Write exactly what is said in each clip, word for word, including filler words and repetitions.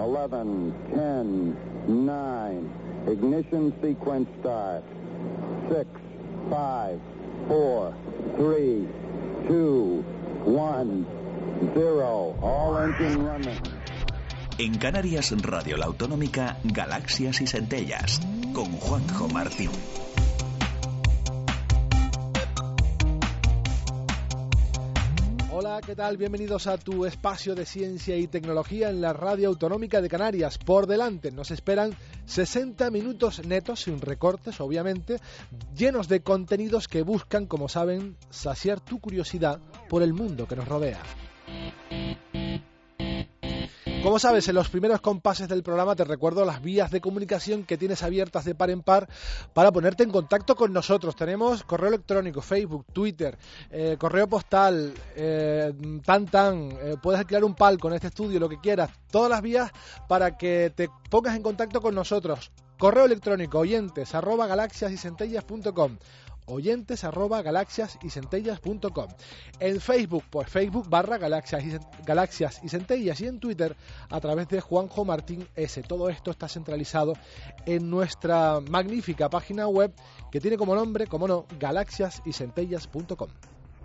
eleven, ten, nine, ignition sequence start. six, five, four, three, two, one, zero. All engine running. En Canarias Radio La Autonómica, Galaxias y Centellas, con Juanjo Martín. Hola, ¿qué tal? Bienvenidos a tu espacio de ciencia y tecnología en la Radio Autonómica de Canarias. Por delante nos esperan sesenta minutos netos, sin recortes, obviamente, llenos de contenidos que buscan, como saben, saciar tu curiosidad por el mundo que nos rodea. Como sabes, en los primeros compases del programa te recuerdo las vías de comunicación que tienes abiertas de par en par para ponerte en contacto con nosotros. Tenemos correo electrónico, Facebook, Twitter, eh, correo postal, eh, tan tan, eh, puedes alquilar un palco en este estudio, lo que quieras. Todas las vías para que te pongas en contacto con nosotros. Correo electrónico, oyentes, arroba galaxias y centellas punto com. oyentes arroba galaxias y centellas punto com. En Facebook, por Facebook barra galaxias y, galaxias y centellas, y en Twitter a través de Juanjo Martín S. Todo esto está centralizado en nuestra magnífica página web que tiene como nombre, como no, galaxias y centellas punto com.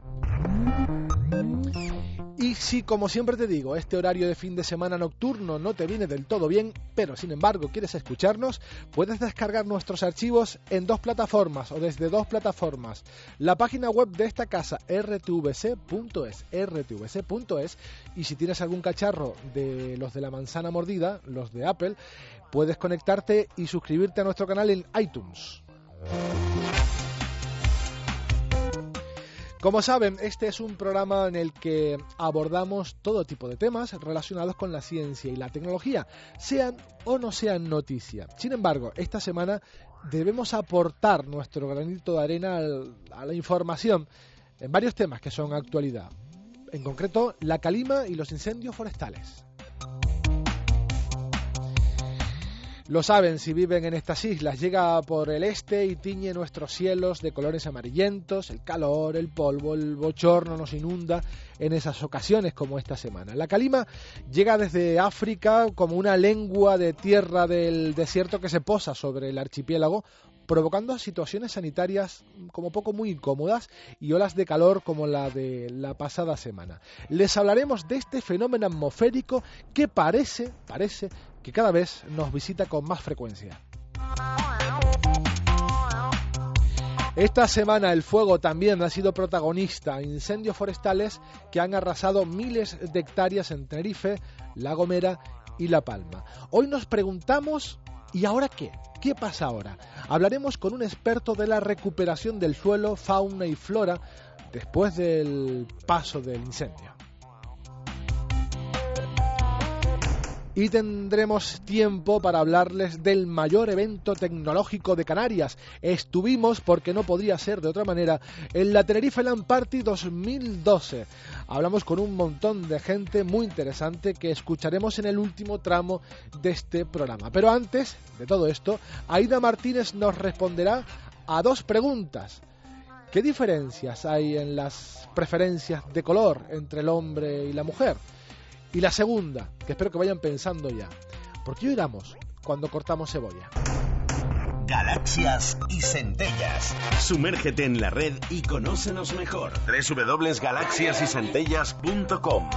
Y si, como siempre te digo, este horario de fin de semana nocturno no te viene del todo bien, pero sin embargo quieres escucharnos, puedes descargar nuestros archivos en dos plataformas o desde dos plataformas. La página web de esta casa, r t v c punto es, r t v c punto es, y si tienes algún cacharro de los de la manzana mordida, los de Apple, puedes conectarte y suscribirte a nuestro canal en iTunes. Como saben, este es un programa en el que abordamos todo tipo de temas relacionados con la ciencia y la tecnología, sean o no sean noticia. Sin embargo, esta semana debemos aportar nuestro granito de arena a la información en varios temas que son actualidad. En concreto, la calima y los incendios forestales. Lo saben si viven en estas islas, llega por el este y tiñe nuestros cielos de colores amarillentos, el calor, el polvo, el bochorno nos inunda en esas ocasiones como esta semana. La calima llega desde África como una lengua de tierra del desierto que se posa sobre el archipiélago, provocando situaciones sanitarias como poco muy incómodas y olas de calor como la de la pasada semana. Les hablaremos de este fenómeno atmosférico que parece, parece que cada vez nos visita con más frecuencia. Esta semana el fuego también ha sido protagonista, incendios forestales que han arrasado miles de hectáreas en Tenerife, La Gomera y La Palma. Hoy nos preguntamos, ¿y ahora qué? ¿Qué pasa ahora? Hablaremos con un experto de la recuperación del suelo, fauna y flora después del paso del incendio. Y tendremos tiempo para hablarles del mayor evento tecnológico de Canarias. Estuvimos, porque no podría ser de otra manera, en la Tenerife Land Party dos mil doce. Hablamos con un montón de gente muy interesante que escucharemos en el último tramo de este programa. Pero antes de todo esto, Aida Martínez nos responderá a dos preguntas. ¿Qué diferencias hay en las preferencias de color entre el hombre y la mujer? Y la segunda, que espero que vayan pensando ya, ¿por qué lloramos cuando cortamos cebolla? Galaxias y Centellas. Sumérgete en la red y conócenos mejor. doble u doble u doble u punto galaxias y centellas punto com.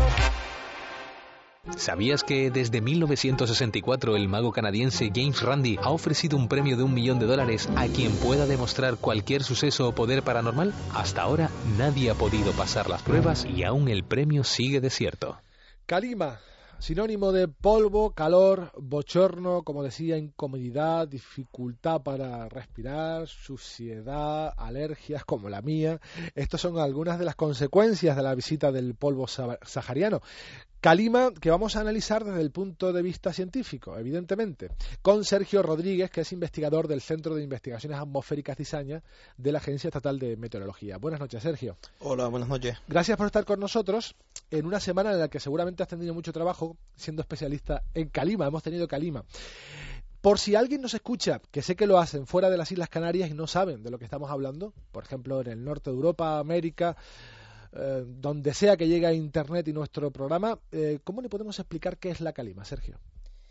¿Sabías que desde mil novecientos sesenta y cuatro el mago canadiense James Randi ha ofrecido un premio de un millón de dólares a quien pueda demostrar cualquier suceso o poder paranormal? Hasta ahora nadie ha podido pasar las pruebas y aún el premio sigue desierto. Calima, sinónimo de polvo, calor, bochorno, como decía, incomodidad, dificultad para respirar, suciedad, alergias como la mía. Estas son algunas de las consecuencias de la visita del polvo sahariano. Calima, que vamos a analizar desde el punto de vista científico, evidentemente, con Sergio Rodríguez, que es investigador del Centro de Investigaciones Atmosféricas de Izaña de la Agencia Estatal de Meteorología. Buenas noches, Sergio. Hola, buenas noches. Gracias por estar con nosotros en una semana en la que seguramente has tenido mucho trabajo siendo especialista en calima. Hemos tenido calima. Por si alguien nos escucha, que sé que lo hacen fuera de las Islas Canarias y no saben de lo que estamos hablando, por ejemplo, en el norte de Europa, América, eh, donde sea que llegue a Internet y nuestro programa. Eh, ¿Cómo le podemos explicar qué es la calima, Sergio?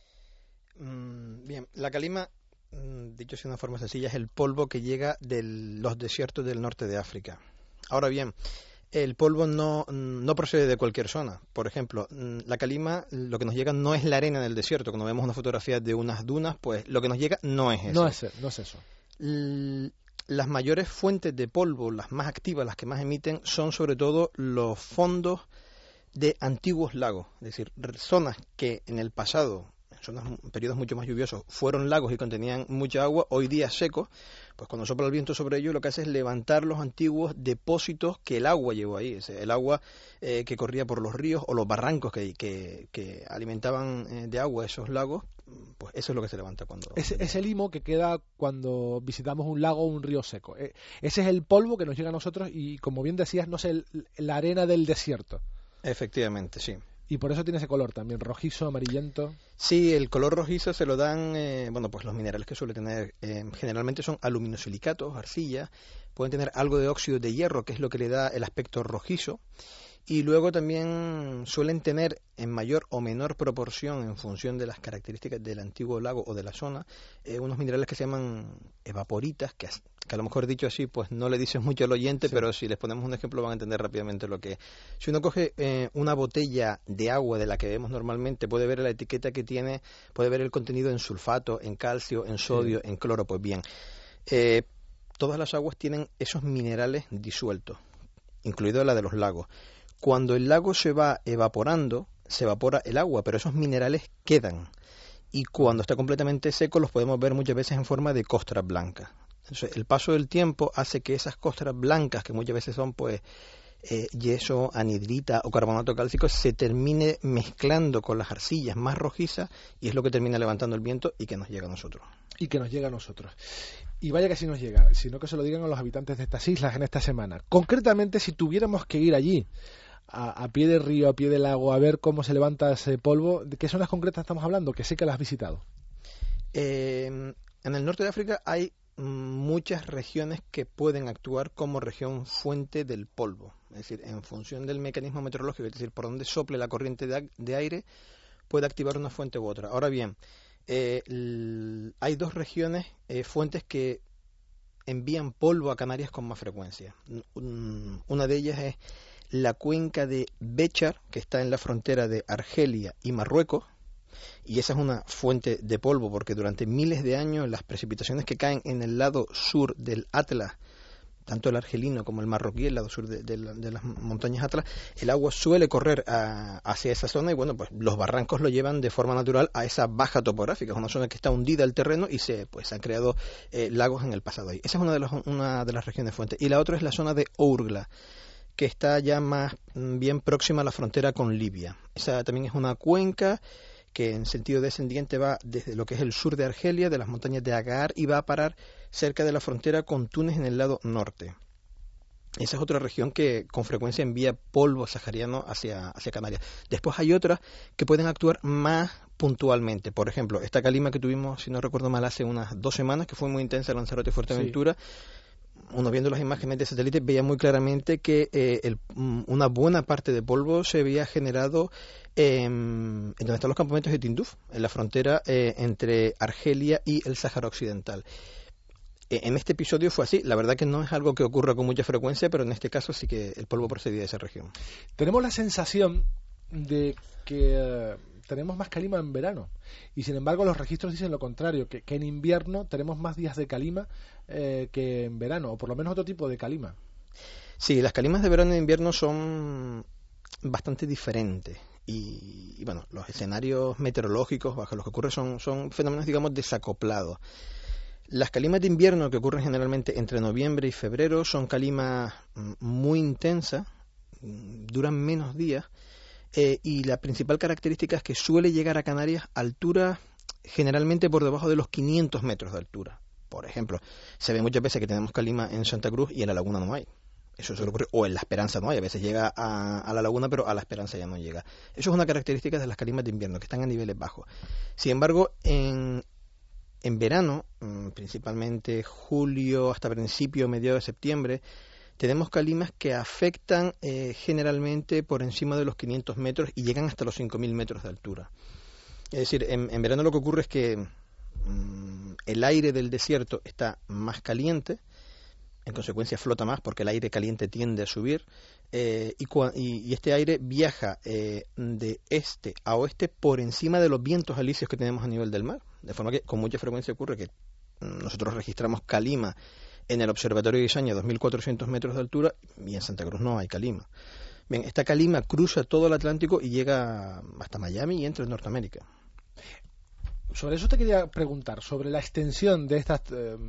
Mm, bien, la calima, mm, dicho de una forma sencilla, es el polvo que llega de los desiertos del norte de África. Ahora bien, el polvo no, no procede de cualquier zona. Por ejemplo, la calima, lo que nos llega no es la arena del desierto. Cuando vemos una fotografía de unas dunas, pues lo que nos llega no es eso. No es, no es eso. L- las mayores fuentes de polvo, las más activas, las que más emiten, son sobre todo los fondos de antiguos lagos. Es decir, zonas que en el pasado, en zonas, periodos mucho más lluviosos, fueron lagos y contenían mucha agua, hoy día secos. Pues cuando sopla el viento sobre ellos, lo que hace es levantar los antiguos depósitos que el agua llevó ahí. Es el agua eh, que corría por los ríos o los barrancos que, que, que alimentaban eh, de agua esos lagos, pues eso es lo que se levanta cuando... Es, es el limo que queda cuando visitamos un lago o un río seco. Eh, ese es el polvo que nos llega a nosotros y, como bien decías, no es el, la arena del desierto. Efectivamente, sí. Y por eso tiene ese color también, rojizo, amarillento. Sí, el color rojizo se lo dan, eh, bueno, pues los minerales que suele tener, eh, generalmente son aluminosilicatos, arcilla, pueden tener algo de óxido de hierro, que es lo que le da el aspecto rojizo, y luego también suelen tener en mayor o menor proporción, en función de las características del antiguo lago o de la zona, eh, unos minerales que se llaman evaporitas, que, que a lo mejor dicho así, pues no le dices mucho al oyente, sí. Pero si les ponemos un ejemplo van a entender rápidamente lo que es. Si uno coge eh, una botella de agua de la que vemos normalmente, puede ver la etiqueta que tiene, puede ver el contenido en sulfato, en calcio, en sodio, sí. En cloro. Pues bien, eh, todas las aguas tienen esos minerales disueltos, incluido la de los lagos. Cuando el lago se va evaporando, se evapora el agua, pero esos minerales quedan. Y cuando está completamente seco, los podemos ver muchas veces en forma de costras blancas. Entonces, el paso del tiempo hace que esas costras blancas, que muchas veces son pues eh, yeso, anhidrita o carbonato cálcico, se termine mezclando con las arcillas más rojizas y es lo que termina levantando el viento y que nos llega a nosotros. Y que nos llega a nosotros. Y vaya que sí nos llega, sino que se lo digan a los habitantes de estas islas en esta semana. Concretamente, si tuviéramos que ir allí, a, a pie de río, a pie de lago, a ver cómo se levanta ese polvo, ¿de qué zonas concretas estamos hablando? Que sé que las has visitado. Eh, en el norte de África hay muchas regiones que pueden actuar como región fuente del polvo. Es decir, en función del mecanismo meteorológico, es decir, por donde sople la corriente de, de aire, puede activar una fuente u otra. Ahora bien, eh, l- hay dos regiones, eh, fuentes que envían polvo a Canarias con más frecuencia. Un, una de ellas es la cuenca de Béchar, que está en la frontera de Argelia y Marruecos, y esa es una fuente de polvo porque durante miles de años las precipitaciones que caen en el lado sur del Atlas, tanto el argelino como el marroquí, el lado sur de, de, de las montañas Atlas, el agua suele correr a, hacia esa zona y bueno, pues los barrancos lo llevan de forma natural a esa baja topográfica, es una zona que está hundida el terreno y se pues han creado eh, lagos en el pasado ahí. Esa es una de, los, una de las regiones fuentes. Y la otra es la zona de Ourgla, que está ya más bien próxima a la frontera con Libia. Esa también es una cuenca que en sentido descendiente va desde lo que es el sur de Argelia, de las montañas de Agaar, y va a parar cerca de la frontera con Túnez en el lado norte. Esa es otra región que con frecuencia envía polvo sahariano hacia, hacia Canarias. Después hay otras que pueden actuar más puntualmente. Por ejemplo, esta calima que tuvimos, si no recuerdo mal, hace unas dos semanas, que fue muy intensa en Lanzarote y Fuerteventura, sí. Uno viendo las imágenes de satélite veía muy claramente que eh, el, una buena parte de polvo se había generado eh, en donde están los campamentos de Tinduf, en la frontera eh, entre Argelia y el Sáhara Occidental. Eh, en este episodio fue así. La verdad que no es algo que ocurra con mucha frecuencia, pero en este caso sí que el polvo procedía de esa región. Tenemos la sensación de que eh, tenemos más calima en verano y sin embargo los registros dicen lo contrario, que, que en invierno tenemos más días de calima eh, que en verano, o por lo menos otro tipo de calima. Sí, las calimas de verano e invierno son bastante diferentes y, y bueno, los escenarios meteorológicos bajo los que ocurre son, son fenómenos, digamos, desacoplados. Las calimas de invierno, que ocurren generalmente entre noviembre y febrero, son calimas muy intensas, duran menos días, eh, y la principal característica es que suele llegar a Canarias a alturas generalmente por debajo de los quinientos metros de altura. Por ejemplo, se ve muchas veces que tenemos calima en Santa Cruz y en la laguna no hay. Eso suele ocurrir, o en La Esperanza no hay, a veces llega a, a la laguna, pero a La Esperanza ya no llega. Eso es una característica de las calimas de invierno, que están a niveles bajos. Sin embargo, en, en verano, principalmente julio hasta principio, mediados de septiembre, tenemos calimas que afectan eh, generalmente por encima de los quinientos metros y llegan hasta los cinco mil metros de altura. Es decir, en, en verano lo que ocurre es que mmm, el aire del desierto está más caliente, en consecuencia flota más porque el aire caliente tiende a subir, eh, y, y, y este aire viaja eh, de este a oeste por encima de los vientos alisios que tenemos a nivel del mar, de forma que con mucha frecuencia ocurre que nosotros registramos calima en el Observatorio de Izaña a dos mil cuatrocientos metros de altura y en Santa Cruz no hay calima. Bien, esta calima cruza todo el Atlántico y llega hasta Miami y entra en Norteamérica. Sobre eso te quería preguntar, sobre la extensión de estas, eh,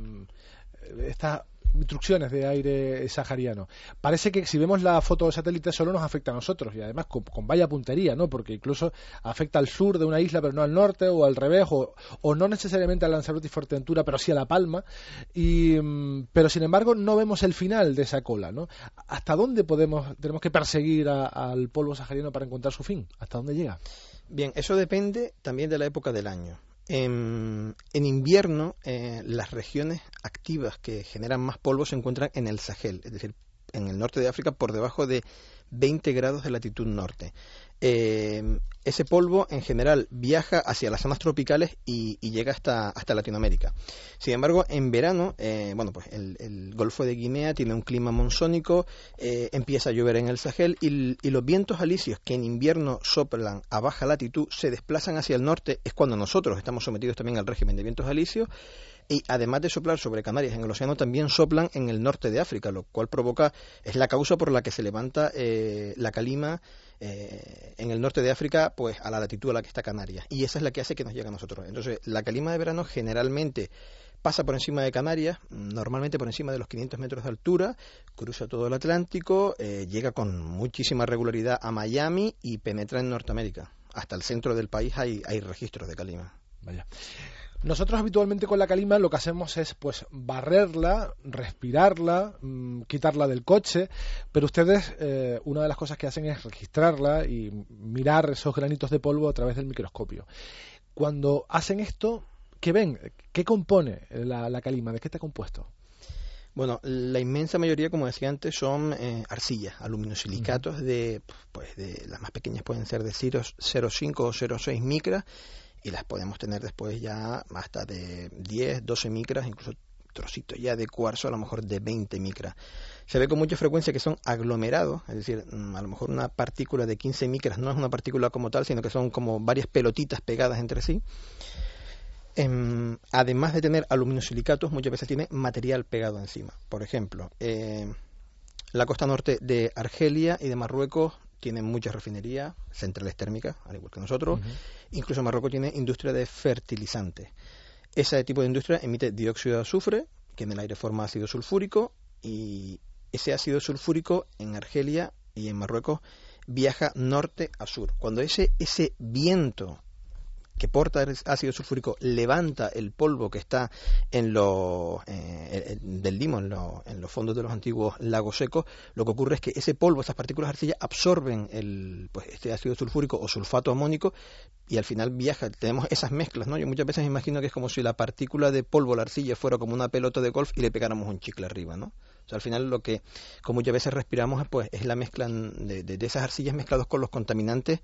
estas intrusiones de aire sahariano. Parece que si vemos la foto de satélite solo nos afecta a nosotros y además con, con vaya puntería, ¿no? Porque incluso afecta al sur de una isla pero no al norte, o al revés, o, o no necesariamente a Lanzarote y Fuerteventura pero sí a La Palma, y, pero sin embargo no vemos el final de esa cola, ¿no? ¿Hasta dónde podemos tenemos que perseguir a, al polvo sahariano para encontrar su fin? ¿Hasta dónde llega? Bien, eso depende también de la época del año. En, en invierno, eh, las regiones activas que generan más polvo se encuentran en el Sahel, es decir, en el norte de África, por debajo de veinte grados de latitud norte. Eh, ese polvo, en general, viaja hacia las zonas tropicales y, y llega hasta, hasta Latinoamérica. Sin embargo, en verano, eh, bueno, pues el, el Golfo de Guinea tiene un clima monzónico, eh, empieza a llover en el Sahel y, y los vientos alisios que en invierno soplan a baja latitud se desplazan hacia el norte. Es cuando nosotros estamos sometidos también al régimen de vientos alisios. Y además de soplar sobre Canarias en el océano, también soplan en el norte de África, lo cual provoca, es la causa por la que se levanta eh, la calima eh, en el norte de África, pues a la latitud a la que está Canarias. Y esa es la que hace que nos llegue a nosotros. Entonces, la calima de verano generalmente pasa por encima de Canarias, normalmente por encima de los quinientos metros de altura, cruza todo el Atlántico, eh, llega con muchísima regularidad a Miami y penetra en Norteamérica. Hasta el centro del país hay, hay registros de calima. Vaya. Nosotros habitualmente con la calima lo que hacemos es pues barrerla, respirarla, mmm, quitarla del coche, pero ustedes eh, una de las cosas que hacen es registrarla y mirar esos granitos de polvo a través del microscopio. Cuando hacen esto, ¿qué ven? ¿Qué compone la, la calima? ¿De qué está compuesto? Bueno, la inmensa mayoría, como decía antes, son eh, arcillas, aluminosilicatos uh-huh. de, pues de las más pequeñas pueden ser de cero coma cinco o cero coma seis micras, y las podemos tener después ya hasta de diez, doce micras, incluso trocitos ya de cuarzo a lo mejor de veinte micras. Se ve con mucha frecuencia que son aglomerados, es decir, a lo mejor una partícula de quince micras no es una partícula como tal, sino que son como varias pelotitas pegadas entre sí. Eh, además de tener aluminosilicatos, muchas veces tiene material pegado encima. Por ejemplo, eh, la costa norte de Argelia y de Marruecos tienen muchas refinerías, centrales térmicas, al igual que nosotros. Uh-huh. Incluso Marruecos tiene industria de fertilizantes. Ese tipo de industria emite dióxido de azufre, que en el aire forma ácido sulfúrico, y ese ácido sulfúrico en Argelia y en Marruecos viaja norte a sur. Cuando ese, ese viento que porta el ácido sulfúrico levanta el polvo que está en los eh, del limo en, lo, en los fondos de los antiguos lagos secos, lo que ocurre es que ese polvo, esas partículas de arcilla absorben el, pues, este ácido sulfúrico o sulfato amónico y al final viaja. Tenemos esas mezclas, ¿no? Yo muchas veces me imagino que es como si la partícula de polvo, la arcilla, fuera como una pelota de golf y le pegáramos un chicle arriba, ¿no? O sea, al final lo que como muchas veces respiramos pues es la mezcla de, de, de esas arcillas mezclados con los contaminantes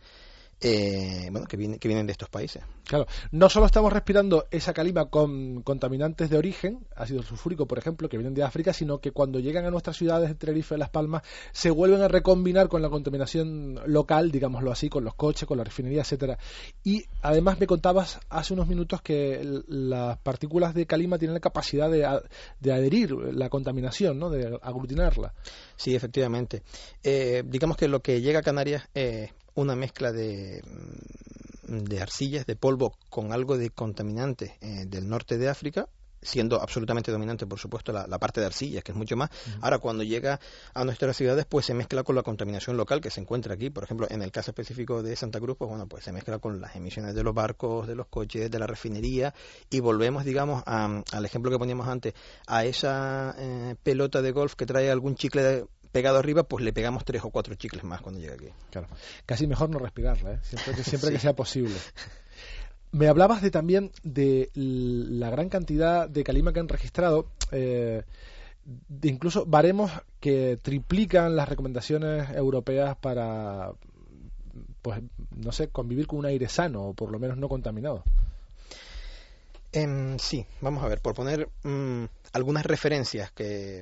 Eh, bueno, que, viene, que vienen de estos países. Claro, no solo estamos respirando esa calima con contaminantes de origen, ácido sulfúrico, por ejemplo, que vienen de África, sino que cuando llegan a nuestras ciudades de Tenerife y Las Palmas se vuelven a recombinar con la contaminación local, digámoslo así, con los coches, con la refinería, etcétera. Y además me contabas hace unos minutos que las partículas de calima tienen la capacidad de, de adherir la contaminación, ¿no? De aglutinarla. Sí, efectivamente. Eh, digamos que lo que llega a Canarias es eh, una mezcla de, de arcillas, de polvo con algo de contaminantes eh, del norte de África, siendo absolutamente dominante, por supuesto, la, la parte de arcillas, que es mucho más. Uh-huh. Ahora, cuando llega a nuestras ciudades, pues se mezcla con la contaminación local que se encuentra aquí. Por ejemplo, en el caso específico de Santa Cruz, pues bueno, pues se mezcla con las emisiones de los barcos, de los coches, de la refinería, y volvemos, digamos, a, al ejemplo que poníamos antes, a esa eh, pelota de golf que trae algún chicle de pegado arriba, pues le pegamos tres o cuatro chicles más cuando llega aquí. Claro, casi mejor no respirarla, ¿eh? Siempre, que, siempre sí. que sea posible. Me hablabas de también de la gran cantidad de calima que han registrado. Eh, de incluso baremos que triplican las recomendaciones europeas para, pues, no sé, convivir con un aire sano o por lo menos no contaminado. Eh, sí, vamos a ver, por poner mmm, algunas referencias que...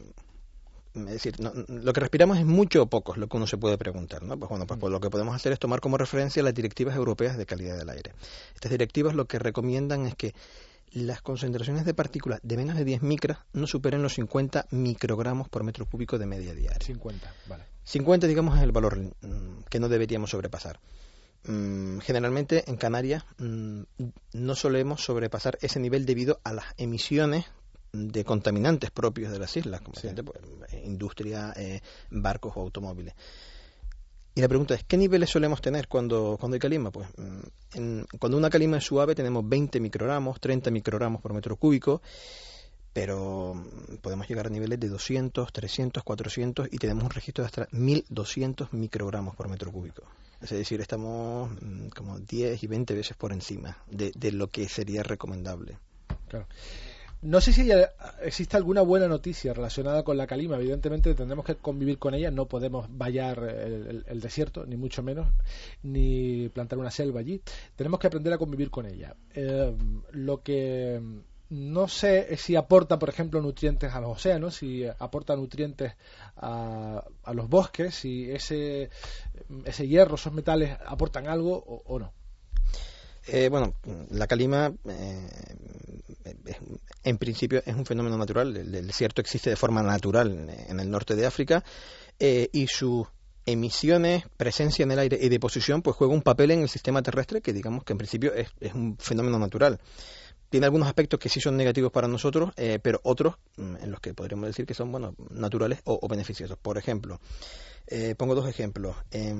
Es decir, no, lo que respiramos es mucho o poco, es lo que uno se puede preguntar, ¿no? Pues bueno, pues, pues lo que podemos hacer es tomar como referencia las directivas europeas de calidad del aire. Estas directivas lo que recomiendan es que las concentraciones de partículas de menos de diez micras no superen los cincuenta microgramos por metro cúbico de media diaria. cincuenta, vale. cincuenta, digamos, es el valor mmm, que no deberíamos sobrepasar. Mm, generalmente en Canarias mm, no solemos sobrepasar ese nivel debido a las emisiones de contaminantes propios de las islas, como sí. gente, pues, industria, eh, barcos o automóviles. Y la pregunta es, ¿qué niveles solemos tener cuando, cuando hay calima? Pues en, cuando una calima es suave tenemos veinte microgramos, treinta microgramos por metro cúbico, pero podemos llegar a niveles de doscientos, trescientos, cuatrocientos y tenemos un registro de hasta mil doscientos microgramos por metro cúbico. Es decir, estamos como diez y veinte veces por encima de, de lo que sería recomendable. Claro. No sé si existe alguna buena noticia relacionada con la calima. Evidentemente tendremos que convivir con ella. No podemos vallar el, el, el desierto, ni mucho menos, ni plantar una selva allí. Tenemos que aprender a convivir con ella. Eh, lo que no sé es si aporta, por ejemplo, nutrientes a los océanos, si aporta nutrientes a, a los bosques, si ese, ese hierro, esos metales aportan algo o, o no. Eh, bueno, la calima eh, en principio es un fenómeno natural. El desierto existe de forma natural en el norte de África eh, y sus emisiones, presencia en el aire y deposición pues juega un papel en el sistema terrestre que digamos que en principio es, es un fenómeno natural. Tiene algunos aspectos que sí son negativos para nosotros, eh, pero otros en los que podríamos decir que son bueno naturales o, o beneficiosos. Por ejemplo, eh, pongo dos ejemplos. Eh,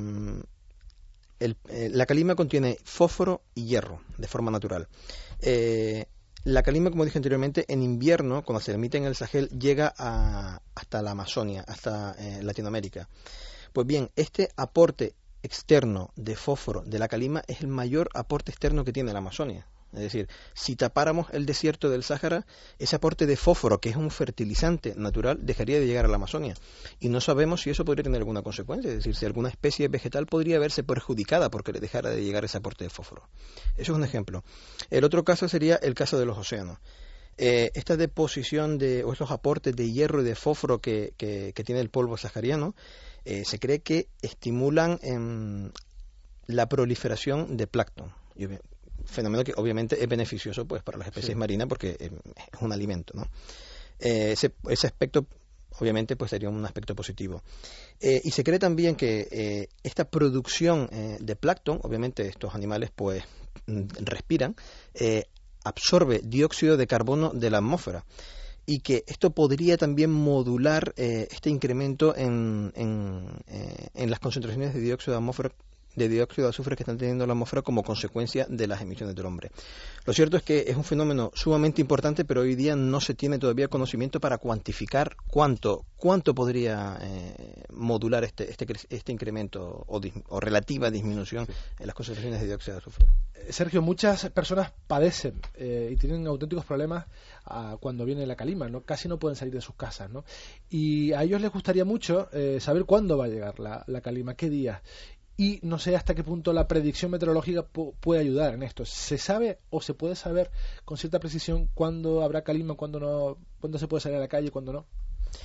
El, eh, la calima contiene fósforo y hierro de forma natural. Eh, la calima, como dije anteriormente, en invierno, cuando se emite en el Sahel, llega a, hasta la Amazonia, hasta eh, Latinoamérica. Pues bien, este aporte externo de fósforo de la calima es el mayor aporte externo que tiene la Amazonia. Es decir, si tapáramos el desierto del Sáhara, ese aporte de fósforo, que es un fertilizante natural, dejaría de llegar a la Amazonia. Y no sabemos si eso podría tener alguna consecuencia, es decir, si alguna especie vegetal podría verse perjudicada porque le dejara de llegar ese aporte de fósforo. Eso es un ejemplo. El otro caso sería el caso de los océanos. Eh, esta deposición de, o estos aportes de hierro y de fósforo que, que, que tiene el polvo sahariano, eh, se cree que estimulan eh, la proliferación de plancton. Fenómeno que obviamente es beneficioso pues para las especies sí. marinas porque eh, es un alimento, ¿no? Eh, ese, ese aspecto obviamente pues sería un aspecto positivo. Eh, y se cree también que eh, esta producción eh, de plancton, obviamente estos animales pues respiran, eh, absorbe dióxido de carbono de la atmósfera y que esto podría también modular eh, este incremento en, en, eh, en las concentraciones de dióxido de atmósfera de dióxido de azufre que están teniendo la atmósfera como consecuencia de las emisiones del hombre. Lo cierto es que es un fenómeno sumamente importante, pero hoy día no se tiene todavía conocimiento para cuantificar cuánto cuánto podría eh, modular este este este incremento o, dis, o relativa disminución en las concentraciones de dióxido de azufre. Sergio, muchas personas padecen eh, y tienen auténticos problemas uh, cuando viene la calima, ¿no? Casi no pueden salir de sus casas, ¿no? Y a ellos les gustaría mucho eh, saber cuándo va a llegar la, la calima, qué día. Y no sé hasta qué punto la predicción meteorológica pu- puede ayudar en esto. ¿Se sabe o se puede saber con cierta precisión cuándo habrá calima, cuándo no, cuándo se puede salir a la calle y cuándo no?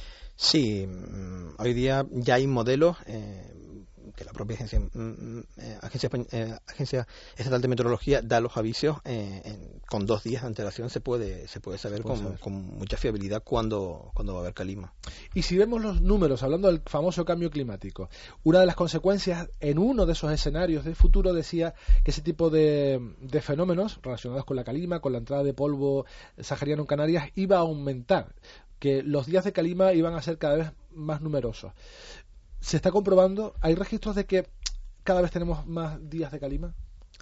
Sí, hoy día ya hay modelos eh, que la propia agencia, eh, agencia, eh, agencia estatal de meteorología da los avisos eh, en, con dos días de antelación se puede se puede saber, se puede con, saber. con mucha fiabilidad cuándo, cuándo va a haber calima. Y si vemos los números, hablando del famoso cambio climático, una de las consecuencias en uno de esos escenarios del futuro decía que ese tipo de, de fenómenos relacionados con la calima, con la entrada de polvo sahariano en Canarias, iba a aumentar, que los días de calima iban a ser cada vez más numerosos. ¿Se está comprobando? ¿Hay registros de que cada vez tenemos más días de calima?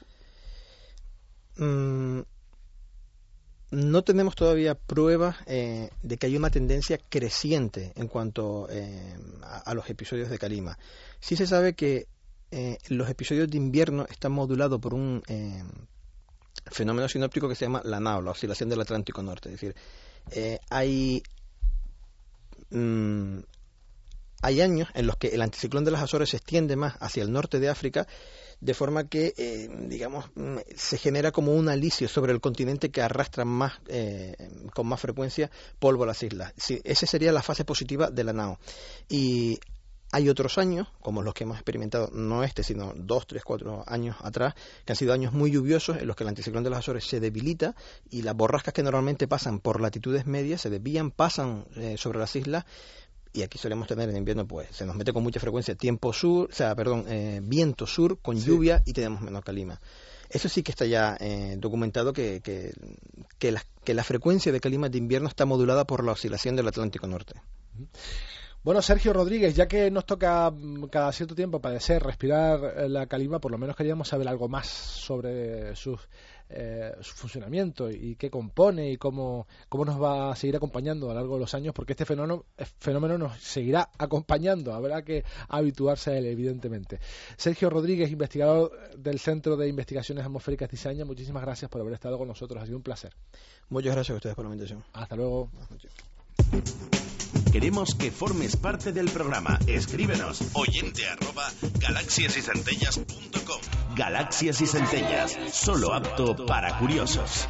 Mm, no tenemos todavía pruebas eh, de que hay una tendencia creciente en cuanto eh, a, a los episodios de calima. Sí se sabe que eh, los episodios de invierno están modulados por un eh, fenómeno sinóptico que se llama la N A O, la oscilación del Atlántico Norte. Es decir, eh, hay mmm, hay años en los que el anticiclón de las Azores se extiende más hacia el norte de África, de forma que, eh, digamos, se genera como un alisio sobre el continente que arrastra más, eh, con más frecuencia polvo a las islas. Sí, esa sería la fase positiva de la NAO. Y hay otros años, como los que hemos experimentado, no este, sino dos, tres, cuatro años atrás, que han sido años muy lluviosos en los que el anticiclón de las Azores se debilita y las borrascas que normalmente pasan por latitudes medias se desvían, pasan eh, sobre las islas. Y aquí solemos tener en invierno, pues, se nos mete con mucha frecuencia tiempo sur, o sea, perdón, eh, viento sur con sí. lluvia y tenemos menos calima. Eso sí que está ya eh, documentado que, que, que, la, que la frecuencia de calima de invierno está modulada por la oscilación del Atlántico Norte. Bueno, Sergio Rodríguez, ya que nos toca cada cierto tiempo padecer, respirar la calima, por lo menos queríamos saber algo más sobre sus Eh, su funcionamiento y qué compone y cómo, cómo nos va a seguir acompañando a lo largo de los años, porque este fenómeno, fenómeno nos seguirá acompañando, habrá que habituarse a él, evidentemente. Sergio Rodríguez, investigador del Centro de Investigaciones Atmosféricas de Cizaña, muchísimas gracias por haber estado con nosotros, ha sido un placer. Muchas gracias a ustedes por la invitación. Hasta luego. Queremos que formes parte del programa. Escríbenos oyente arroba galaxias y centellas punto com. Galaxias y Centellas, solo apto para curiosos.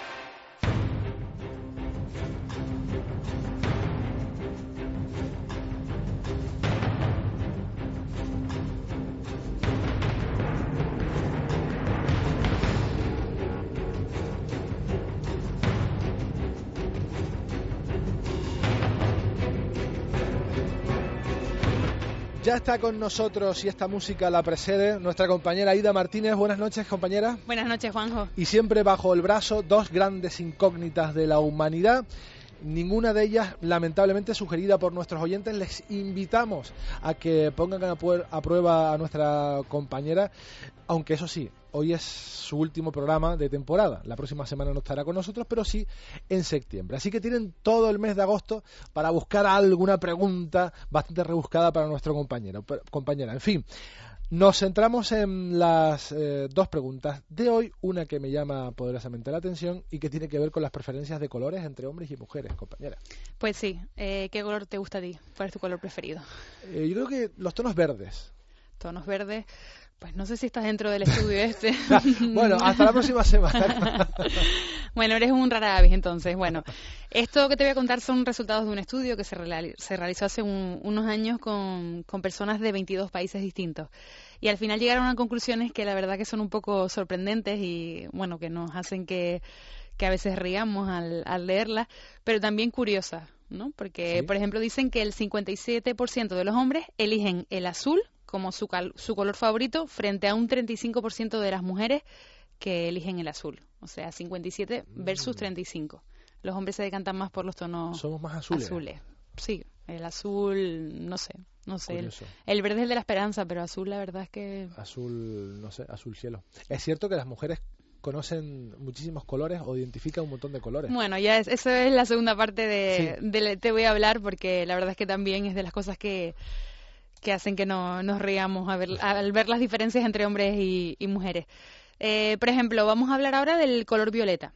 Ya está con nosotros y esta música la precede nuestra compañera Aida Martínez. Buenas noches, compañera. Buenas noches, Juanjo. Y siempre bajo el brazo dos grandes incógnitas de la humanidad. Ninguna de ellas, lamentablemente, sugerida por nuestros oyentes. Les invitamos a que pongan a prueba a nuestra compañera, aunque eso sí, hoy es su último programa de temporada. La próxima semana no estará con nosotros, pero sí en septiembre. Así que tienen todo el mes de agosto para buscar alguna pregunta bastante rebuscada para nuestro compañero, compañera. En fin, nos centramos en las eh, dos preguntas de hoy. Una que me llama poderosamente la atención y que tiene que ver con las preferencias de colores entre hombres y mujeres, compañera. Pues sí. Eh, ¿Qué color te gusta a ti? ¿Cuál es tu color preferido? Eh, yo creo que los tonos verdes. Tonos verdes. Pues no sé si estás dentro del estudio este. Bueno, hasta la próxima semana. Bueno, eres un rara avis entonces. Bueno, esto que te voy a contar son resultados de un estudio que se, reali- se realizó hace un, unos años con, con personas de veintidós países distintos. Y al final llegaron a conclusiones que la verdad que son un poco sorprendentes y, bueno, que nos hacen que, que a veces riamos al, al leerlas, pero también curiosas, ¿no? Porque, ¿sí? Por ejemplo, dicen que el cincuenta y siete por ciento de los hombres eligen el azul como su, cal- su color favorito frente a un treinta y cinco por ciento de las mujeres que eligen el azul. O sea, cincuenta y siete versus treinta y cinco. Los hombres se decantan más por los tonos Somos más azules. azules. Sí, el azul, no sé, no sé. El, el verde es el de la esperanza, pero azul la verdad es que... Azul, no sé, azul cielo. Es cierto que las mujeres conocen muchísimos colores o identifican un montón de colores. Bueno, ya es, eso es la segunda parte de, sí. de te voy a hablar, porque la verdad es que también es de las cosas que... que hacen que no, nos riamos a ver, al ver las diferencias entre hombres y, y mujeres. Eh, por ejemplo, vamos a hablar ahora del color violeta.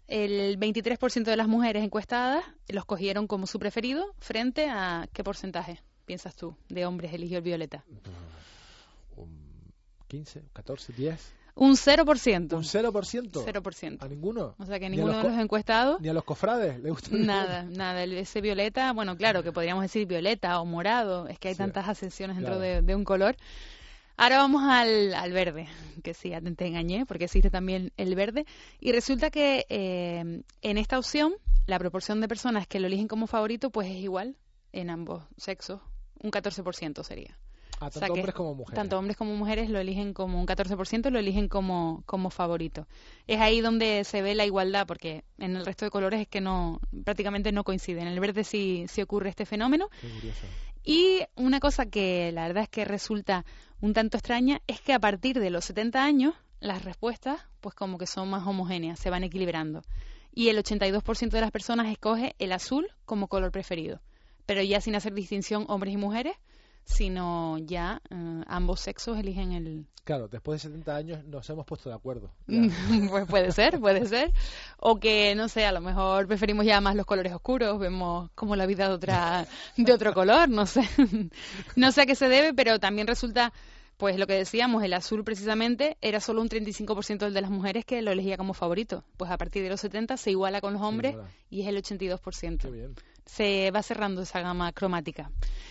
El veintitrés por ciento de las mujeres encuestadas los cogieron como su preferido, frente a ¿qué porcentaje, piensas tú, de hombres eligió el violeta? quince, catorce, diez... Un cero por ciento. ¿Un cero por ciento? cero por ciento. ¿A ninguno? O sea que ninguno de los encuestados... ¿Ni a los cofrades le gusta? Nada, nada. Ese violeta, bueno, claro, que podríamos decir violeta o morado, es que hay sí, tantas ascensiones dentro claro. de, de un color. Ahora vamos al, al verde, que sí, te engañé, porque existe también el verde. Y resulta que eh, en esta opción, la proporción de personas que lo eligen como favorito, pues es igual en ambos sexos. Un catorce por ciento sería. Ah, tanto o sea hombres como mujeres. Tanto hombres como mujeres lo eligen como un catorce por ciento, lo eligen como, como favorito. Es ahí donde se ve la igualdad, porque en el resto de colores es que no prácticamente no coinciden. En el verde sí, sí ocurre este fenómeno. Qué curioso. Y una cosa que la verdad es que resulta un tanto extraña es que a partir de los setenta años las respuestas pues como que son más homogéneas, se van equilibrando. Y el ochenta y dos por ciento de las personas escoge el azul como color preferido. Pero ya sin hacer distinción hombres y mujeres, sino ya eh, ambos sexos eligen el... Claro, después de setenta años nos hemos puesto de acuerdo. Pues puede ser, puede ser. O que, no sé, a lo mejor preferimos ya más los colores oscuros, vemos como la vida de otra de otro color, no sé. No sé a qué se debe, pero también resulta, pues lo que decíamos, el azul precisamente era solo un treinta y cinco por ciento del de las mujeres que lo elegía como favorito. Pues a partir de los setenta se iguala con los hombres y es el ochenta y dos por ciento. Qué bien. Se va cerrando esa gama cromática.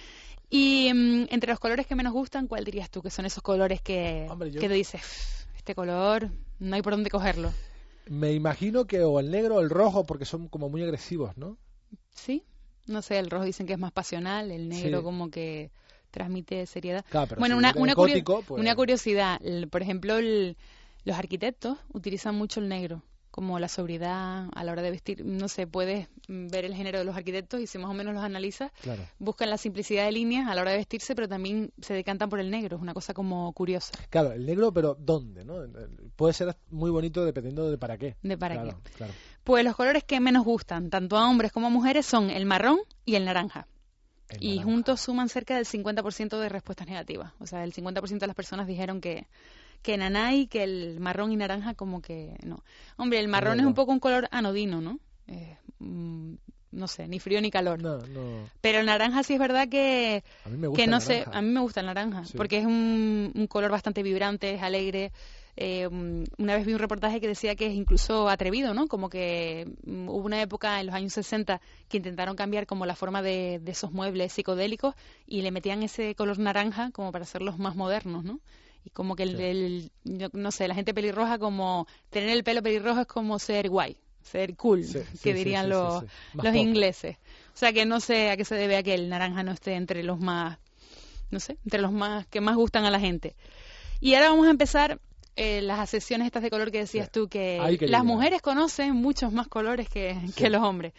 Y um, entre los colores que menos gustan, ¿cuál dirías tú que son esos colores que, Hombre, yo... que te dices, este color no hay por dónde cogerlo? Me imagino que o el negro o el rojo, porque son como muy agresivos, ¿no? Sí, no sé, el rojo dicen que es más pasional, el negro Sí. como que transmite seriedad. Claro, pero Bueno, si una, eres una, gótico, curio- pues- una curiosidad, el- por ejemplo, el- los arquitectos utilizan mucho el negro, como la sobriedad a la hora de vestir. No sé, puedes mm, ver el género de los arquitectos y si más o menos los analizas, Claro. buscan la simplicidad de líneas a la hora de vestirse, pero también se decantan por el negro, es una cosa como curiosa. Claro, el negro, pero ¿dónde? ¿No? Puede ser muy bonito dependiendo de para qué. De para claro, qué. Claro. Pues los colores que menos gustan, tanto a hombres como a mujeres, son el marrón y el naranja. El Y naranja. juntos suman cerca del cincuenta por ciento de respuestas negativas. O sea, el cincuenta por ciento de las personas dijeron que, que nanay, que el marrón y naranja como que no. Hombre, el marrón es Luego. un poco un color anodino, ¿no? Eh, mm, no sé, ni frío ni calor. No, no. Pero el naranja sí es verdad que, A mí me gusta que no el sé, naranja. a mí me gusta el naranja, Sí. porque es un, un color bastante vibrante, es alegre. Eh, um, una vez vi un reportaje que decía que es incluso atrevido, ¿no? Como que um, hubo una época en los años sesenta que intentaron cambiar como la forma de, de esos muebles psicodélicos y le metían ese color naranja como para hacerlos más modernos, ¿no? Y como que el, Sí. el- yo no sé, la gente pelirroja, como tener el pelo pelirrojo es como ser guay, ser cool, Sí, sí, que sí, dirían sí, los, sí, sí. Más los pop. ingleses. O sea que no sé a qué se debe a que el naranja no esté entre los más, no sé, entre los más que más gustan a la gente. Y ahora vamos a empezar eh, las sesiones estas de color que decías Sí. tú, que Ahí quería las llegar. mujeres conocen muchos más colores que, Sí. que los hombres.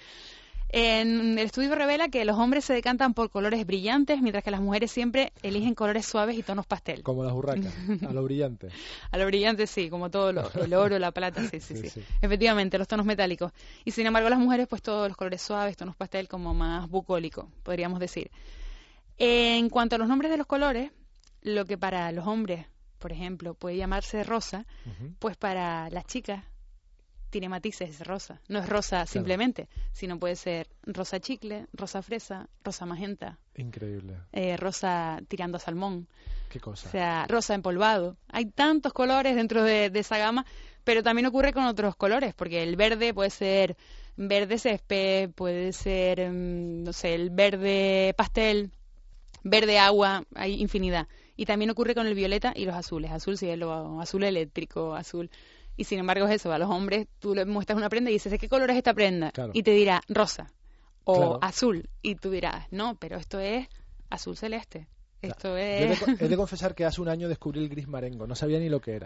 En el estudio revela que los hombres se decantan por colores brillantes, mientras que las mujeres siempre eligen colores suaves y tonos pastel. Como las burracas, a lo brillante. A lo brillante sí, como todo lo, el oro, la plata, sí, sí, Sí, sí, sí. Efectivamente, los tonos metálicos. Y sin embargo las mujeres pues todos los colores suaves, tonos pastel, como más bucólico, podríamos decir. En cuanto a los nombres de los colores, lo que para los hombres, por ejemplo, puede llamarse rosa, Ujú. pues para las chicas tiene matices, es rosa. No es rosa simplemente, sino puede ser rosa chicle, rosa fresa, rosa magenta, Increíble. eh, rosa tirando a salmón, Qué cosa. o sea, rosa empolvado. Hay tantos colores dentro de, de esa gama, pero también ocurre con otros colores, porque el verde puede ser verde césped, puede ser, mm, no sé, el verde pastel, verde agua, hay infinidad. Y también ocurre con el violeta y los azules. Azul cielo, azul eléctrico, azul. Y sin embargo es eso, a los hombres tú le muestras una prenda y dices, ¿de qué color es esta prenda? Claro. Y te dirá rosa o Claro. azul. Y tú dirás, no, pero esto es azul celeste. Esto Yo es... he de, co- he de confesar que hace un año descubrí el gris marengo, no sabía ni lo que era.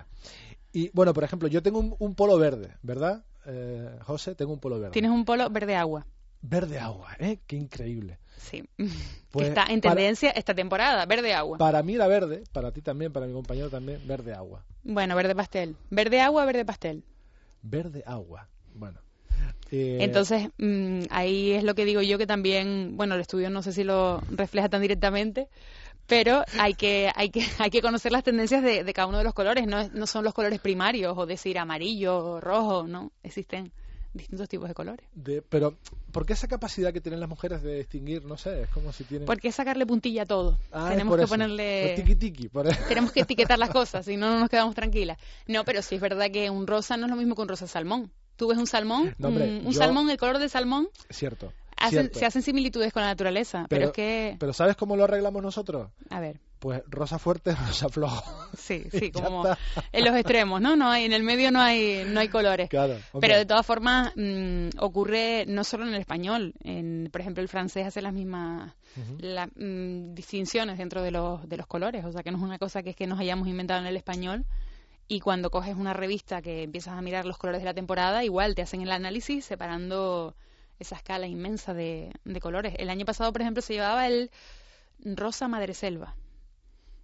Y bueno, por ejemplo, yo tengo un, un polo verde, ¿verdad, eh, José? Tengo un polo verde. Tienes un polo verde agua. Verde agua, ¿eh? Qué increíble. Sí. Pues, Está en para- tendencia esta temporada, verde agua. Para mí era verde, para ti también, para mi compañero también, verde agua. Bueno, verde pastel. Verde agua, verde pastel. Verde agua, bueno. Eh, Entonces, mm, ahí es lo que digo yo, que también, bueno, el estudio no sé si lo refleja tan directamente, pero hay que hay que hay que conocer las tendencias de, de cada uno de los colores. No, es- no son los colores primarios, o decir amarillo, rojo, no. Existen distintos tipos de colores. de- pero, ¿por qué esa capacidad que tienen las mujeres de distinguir? No sé, es como si tienen... ¿Por qué sacarle puntilla a todo? Ah, es Tenemos por que eso. ponerle... Los tiqui-tiqui, por eso. Tenemos que etiquetar las cosas, si no, no nos quedamos tranquilas. No, pero sí es verdad que un rosa no es lo mismo que un rosa salmón. Tú ves un salmón, No, hombre, un, un yo- salmón, el color del salmón, Cierto. hacen- cierto. se hacen similitudes con la naturaleza, pero, es que... Pero ¿sabes cómo lo arreglamos nosotros? A ver, Pues rosa fuerte, rosa flojo. sí, sí, Ya como está. en los extremos, ¿no? No hay, en el medio no hay, no hay colores. Claro. hombre. Pero de todas formas mm, ocurre no solo en el español, en, por ejemplo el francés hace las mismas Ujú. la- mm, distinciones dentro de los, de los colores, o sea que no es una cosa que es que nos hayamos inventado en el español. Y cuando coges una revista que empiezas a mirar los colores de la temporada, igual te hacen el análisis separando esa escala inmensa de, de colores. El año pasado, por ejemplo, se llevaba el rosa madreselva.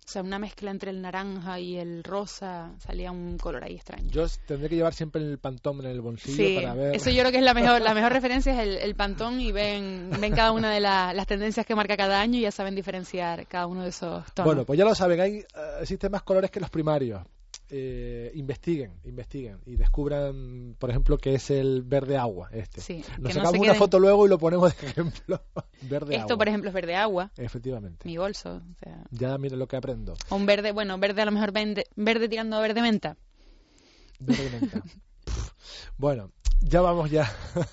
O sea, una mezcla entre el naranja y el rosa, salía un color ahí extraño. Yo tendré que llevar siempre el Pantón en el bolsillo sí, para ver... eso yo creo que es la mejor la mejor referencia, es el, el Pantón, y ven ven cada una de la, las tendencias que marca cada año y ya saben diferenciar cada uno de esos tonos. Bueno, pues ya lo saben, hay, uh, existen más colores que los primarios. Eh, investiguen, investiguen y descubran, por ejemplo, que es el verde agua este. Sí, Nos que sacamos no una queden... foto luego y lo ponemos de ejemplo. Verde Esto, agua. por ejemplo, es verde agua. Efectivamente. Mi bolso. O sea... Ya miren lo que aprendo. O un verde, bueno, verde a lo mejor verde, verde tirando a verde menta. Verde menta. Bueno, ya vamos ya.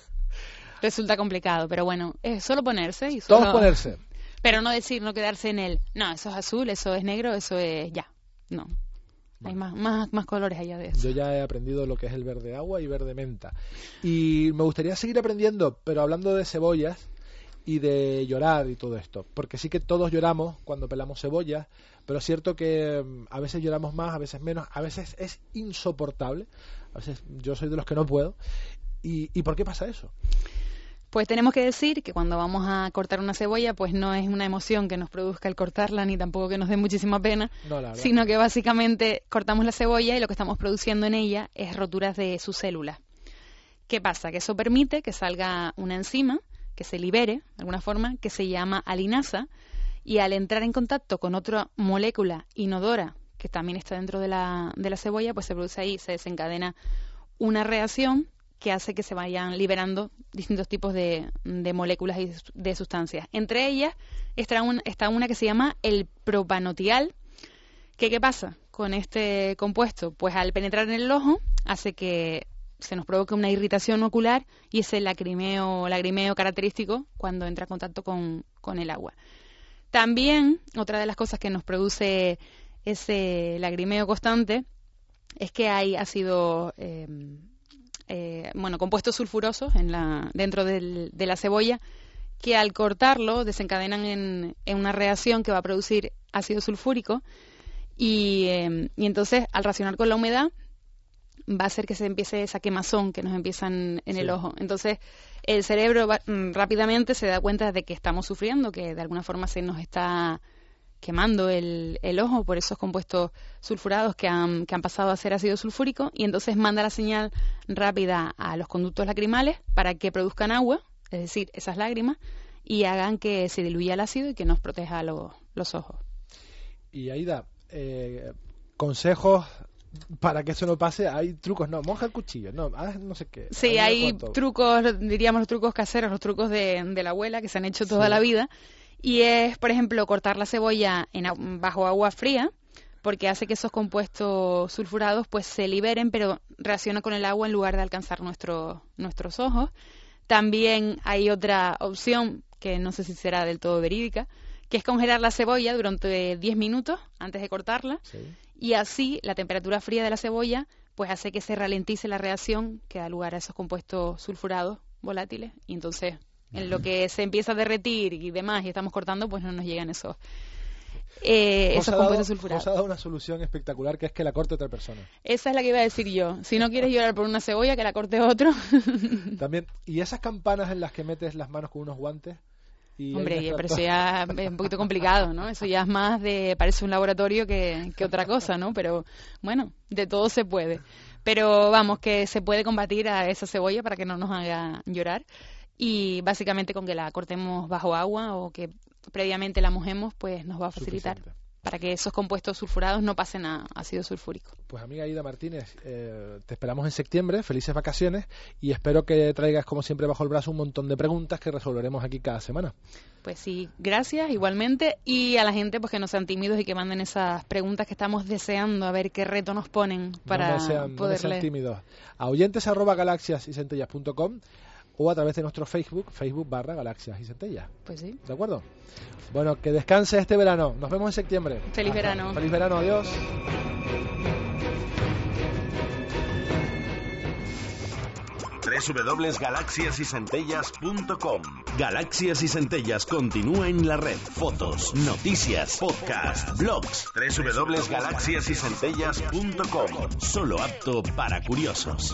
Resulta complicado, pero bueno, es solo ponerse y solo... Todos ponerse. Pero no decir, no quedarse en el, no, eso es azul, eso es negro, eso es ya. No. Hay más, más, más colores allá de eso. Yo ya he aprendido lo que es el verde agua y verde menta. Y me gustaría seguir aprendiendo, pero hablando de cebollas y de llorar y todo esto. Porque sí que todos lloramos cuando pelamos cebollas, pero es cierto que a veces lloramos más, a veces menos, a veces es insoportable. A veces yo soy de los que no puedo. ¿Y, y por qué pasa eso? Pues tenemos que decir que cuando vamos a cortar una cebolla, pues no es una emoción que nos produzca el cortarla, ni tampoco que nos dé muchísima pena, no, la sino que básicamente cortamos la cebolla y lo que estamos produciendo en ella es roturas de sus células. ¿Qué pasa? Que eso permite que salga una enzima, que se libere, de alguna forma, que se llama alinasa, y al entrar en contacto con otra molécula inodora, que también está dentro de la, de la cebolla, pues se produce ahí, se desencadena una reacción que hace que se vayan liberando distintos tipos de, de moléculas y de sustancias. Entre ellas está, un, está una que se llama el propanotial. ¿Qué, ¿Qué pasa con este compuesto? Pues al penetrar en el ojo hace que se nos provoque una irritación ocular y ese lagrimeo, lagrimeo característico cuando entra en contacto con, con el agua. También, otra de las cosas que nos produce ese lagrimeo constante es que hay ácido... Eh, Eh, bueno, compuestos sulfurosos en la, dentro del, de la cebolla, que al cortarlo desencadenan en, en una reacción que va a producir ácido sulfúrico y, eh, y entonces al reaccionar con la humedad va a hacer que se empiece esa quemazón que nos empieza en, en sí. el ojo. Entonces el cerebro va, rápidamente se da cuenta de que estamos sufriendo, que de alguna forma se nos está quemando el, el ojo por esos compuestos sulfurados que han, que han pasado a ser ácido sulfúrico, y entonces manda la señal rápida a los conductos lacrimales para que produzcan agua, es decir, esas lágrimas, y hagan que se diluya el ácido y que nos proteja lo, los ojos. Y Aida, eh, consejos para que eso no pase. Hay trucos, no, moja el cuchillo, no, haz no sé qué. Sí, hay cuánto. trucos, diríamos los trucos caseros, los trucos de, de la abuela que se han hecho toda sí. la vida. Y es, por ejemplo, cortar la cebolla en, bajo agua fría, porque hace que esos compuestos sulfurados pues se liberen, pero reacciona con el agua en lugar de alcanzar nuestro, nuestros ojos. También hay otra opción, que no sé si será del todo verídica, que es congelar la cebolla durante diez minutos antes de cortarla. Sí. Y así la temperatura fría de la cebolla pues hace que se ralentice la reacción que da lugar a esos compuestos sulfurados volátiles. Y entonces... en lo que se empieza a derretir y demás y estamos cortando, pues no nos llegan esos eh, esos compuestos sulfurados. Os ha dado una solución espectacular, que es que la corte otra persona. Esa es la que iba a decir yo. Si no quieres llorar por una cebolla, que la corte otro. También, y esas campanas en las que metes las manos con unos guantes. Y Hombre, ya, pero eso ya es un poquito complicado, ¿no? Eso ya es más de, parece un laboratorio que, que otra cosa, ¿no? Pero bueno, de todo se puede. Pero vamos, que se puede combatir a esa cebolla para que no nos haga llorar. Y básicamente con que la cortemos bajo agua o que previamente la mojemos, pues nos va a facilitar Suficiente. Para que esos compuestos sulfurados no pasen a ácido sulfúrico. Pues amiga Aida Martínez, eh, te esperamos en septiembre, felices vacaciones, y espero que traigas como siempre bajo el brazo un montón de preguntas que resolveremos aquí cada semana. Pues sí, gracias igualmente, y a la gente pues que no sean tímidos y que manden esas preguntas que estamos deseando a ver qué reto nos ponen para no sean, poderle... No sean tímidos. A oyentes arroba galaxias y centellas punto com o a través de nuestro Facebook, Facebook barra Galaxias y Centellas. Pues sí. ¿De acuerdo? Bueno, que descanse este verano. Nos vemos en septiembre. Feliz Hasta. verano. Feliz verano, adiós. doble u doble u doble u punto galaxias y centellas punto com. Galaxias y Centellas continúa en la red. Fotos, noticias, podcast, blogs. doble u doble u doble u punto galaxias y centellas punto com. Solo apto para curiosos.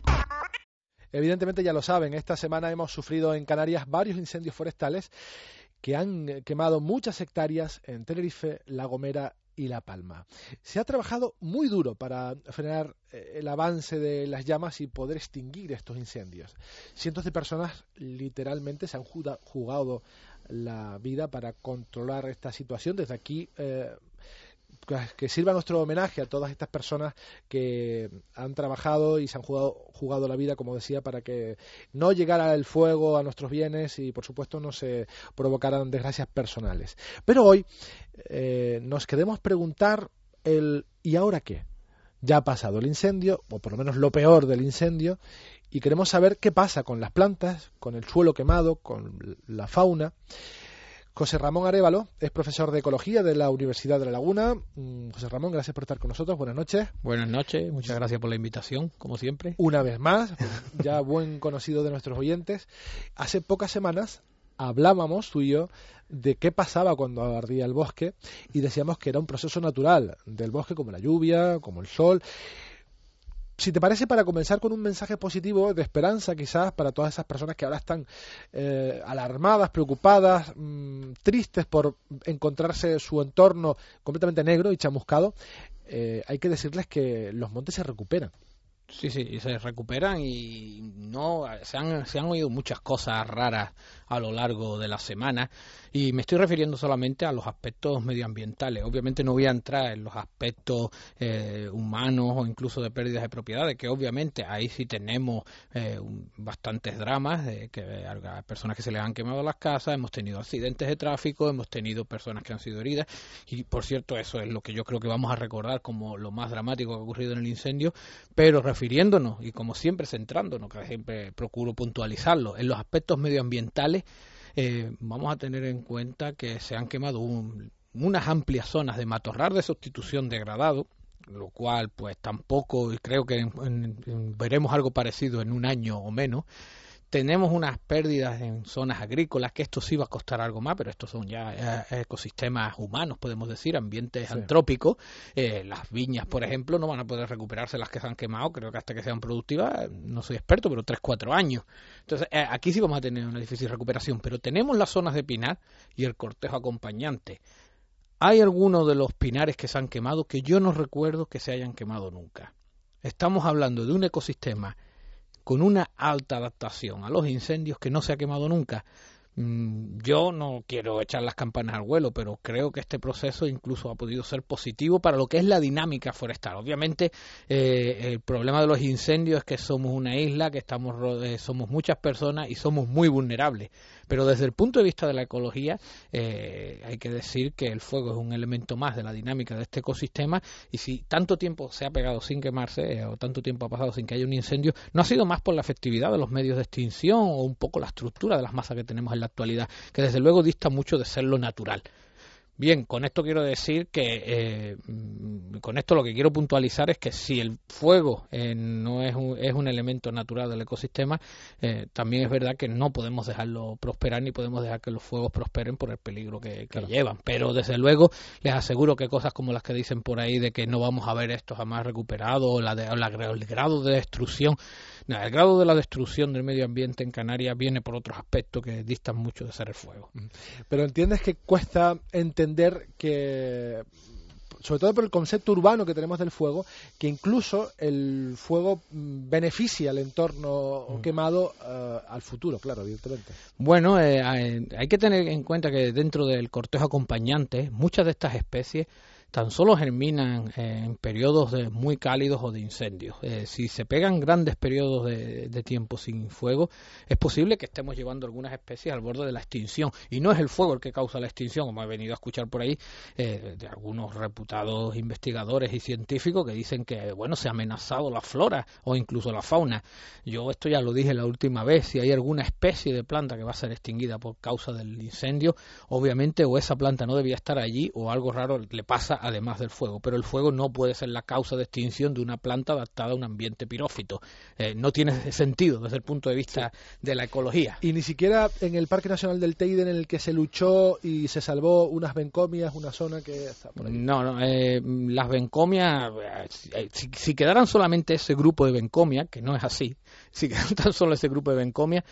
Evidentemente ya lo saben, esta semana hemos sufrido en Canarias varios incendios forestales que han quemado muchas hectáreas en Tenerife, La Gomera y La Palma. Se ha trabajado muy duro para frenar el avance de las llamas y poder extinguir estos incendios. Cientos de personas literalmente se han jugado la vida para controlar esta situación. Desde aquí eh, que sirva nuestro homenaje a todas estas personas que han trabajado y se han jugado, jugado la vida, como decía, para que no llegara el fuego a nuestros bienes y, por supuesto, no se provocaran desgracias personales. Pero hoy eh, nos queremos preguntar el ¿y ahora qué? Ya ha pasado el incendio, o por lo menos lo peor del incendio, y queremos saber qué pasa con las plantas, con el suelo quemado, con la fauna. José Ramón Arévalo es profesor de Ecología de la Universidad de La Laguna. José Ramón, gracias por estar con nosotros. Buenas noches. Buenas noches, muchas gracias por la invitación, como siempre. Una vez más, ya buen conocido de nuestros oyentes. Hace pocas semanas hablábamos tú y yo de qué pasaba cuando ardía el bosque y decíamos que era un proceso natural del bosque, como la lluvia, como el sol. Si te parece, para comenzar con un mensaje positivo, de esperanza quizás, para todas esas personas que ahora están eh, alarmadas, preocupadas, mmm, tristes por encontrarse su entorno completamente negro y chamuscado, eh, hay que decirles que los montes se recuperan. Sí, sí, se recuperan y no se han, se han oído muchas cosas raras a lo largo de la semana y me estoy refiriendo solamente a los aspectos medioambientales. Obviamente no voy a entrar en los aspectos eh, humanos o incluso de pérdidas de propiedades, que obviamente ahí sí tenemos eh, un, bastantes dramas, de que hay personas que se les han quemado las casas, hemos tenido accidentes de tráfico, hemos tenido personas que han sido heridas y, por cierto, eso es lo que yo creo que vamos a recordar como lo más dramático que ha ocurrido en el incendio, pero refiriéndonos y como siempre centrándonos, que siempre procuro puntualizarlo, en los aspectos medioambientales, eh, vamos a tener en cuenta que se han quemado un, unas amplias zonas de matorral de sustitución degradado, lo cual pues tampoco, y creo que en, en, en, veremos algo parecido en un año o menos. Tenemos unas pérdidas en zonas agrícolas, que esto sí va a costar algo más, pero estos son ya eh, ecosistemas humanos, podemos decir, ambientes sí. antrópicos. Eh, las viñas, por ejemplo, no van a poder recuperarse las que se han quemado, creo que hasta que sean productivas, no soy experto, pero tres, cuatro años. Entonces, eh, aquí sí vamos a tener una difícil recuperación, pero tenemos las zonas de pinar y el cortejo acompañante. Hay algunos de los pinares que se han quemado que yo no recuerdo que se hayan quemado nunca. Estamos hablando de un ecosistema con una alta adaptación a los incendios que no se ha quemado nunca. Yo no quiero echar las campanas al vuelo, pero creo que este proceso incluso ha podido ser positivo para lo que es la dinámica forestal. Obviamente, eh, el problema de los incendios es que somos una isla, que estamos eh, somos muchas personas y somos muy vulnerables. Pero desde el punto de vista de la ecología, eh, hay que decir que el fuego es un elemento más de la dinámica de este ecosistema y si tanto tiempo se ha pegado sin quemarse eh, o tanto tiempo ha pasado sin que haya un incendio, no ha sido más por la efectividad de los medios de extinción o un poco la estructura de las masas que tenemos en la actualidad, que desde luego dista mucho de ser lo natural. Bien, con esto quiero decir que, eh, con esto lo que quiero puntualizar es que si el fuego eh, no es un, es un elemento natural del ecosistema, eh, también es verdad que no podemos dejarlo prosperar ni podemos dejar que los fuegos prosperen por el peligro que, que claro. llevan. Pero desde luego les aseguro que cosas como las que dicen por ahí de que no vamos a ver esto jamás recuperado o, la de, o la, el grado de destrucción, no, el grado de la destrucción del medio ambiente en Canarias viene por otros aspectos que distan mucho de ser el fuego. Pero entiendes que cuesta entender que, sobre todo por el concepto urbano que tenemos del fuego, que incluso el fuego beneficia al entorno mm. quemado uh, al futuro, claro, evidentemente. Bueno, eh, hay que tener en cuenta que dentro del cortejo acompañante, muchas de estas especies tan solo germinan eh, en periodos de muy cálidos o de incendios. Eh, si se pegan grandes periodos de, de tiempo sin fuego, es posible que estemos llevando algunas especies al borde de la extinción. Y no es el fuego el que causa la extinción, como he venido a escuchar por ahí eh, de algunos reputados investigadores y científicos que dicen que, bueno, se ha amenazado la flora o incluso la fauna. Yo esto ya lo dije la última vez, si hay alguna especie de planta que va a ser extinguida por causa del incendio, obviamente o esa planta no debía estar allí o algo raro le pasa además del fuego, pero el fuego no puede ser la causa de extinción de una planta adaptada a un ambiente pirófito. Eh, no tiene sentido desde el punto de vista sí. de la ecología. Y ni siquiera en el Parque Nacional del Teide, en el que se luchó y se salvó unas bencomias, una zona que está por ahí. No, no eh, las bencomias, eh, si, si quedaran solamente ese grupo de bencomias, que no es así, si quedaran tan solo ese grupo de bencomias,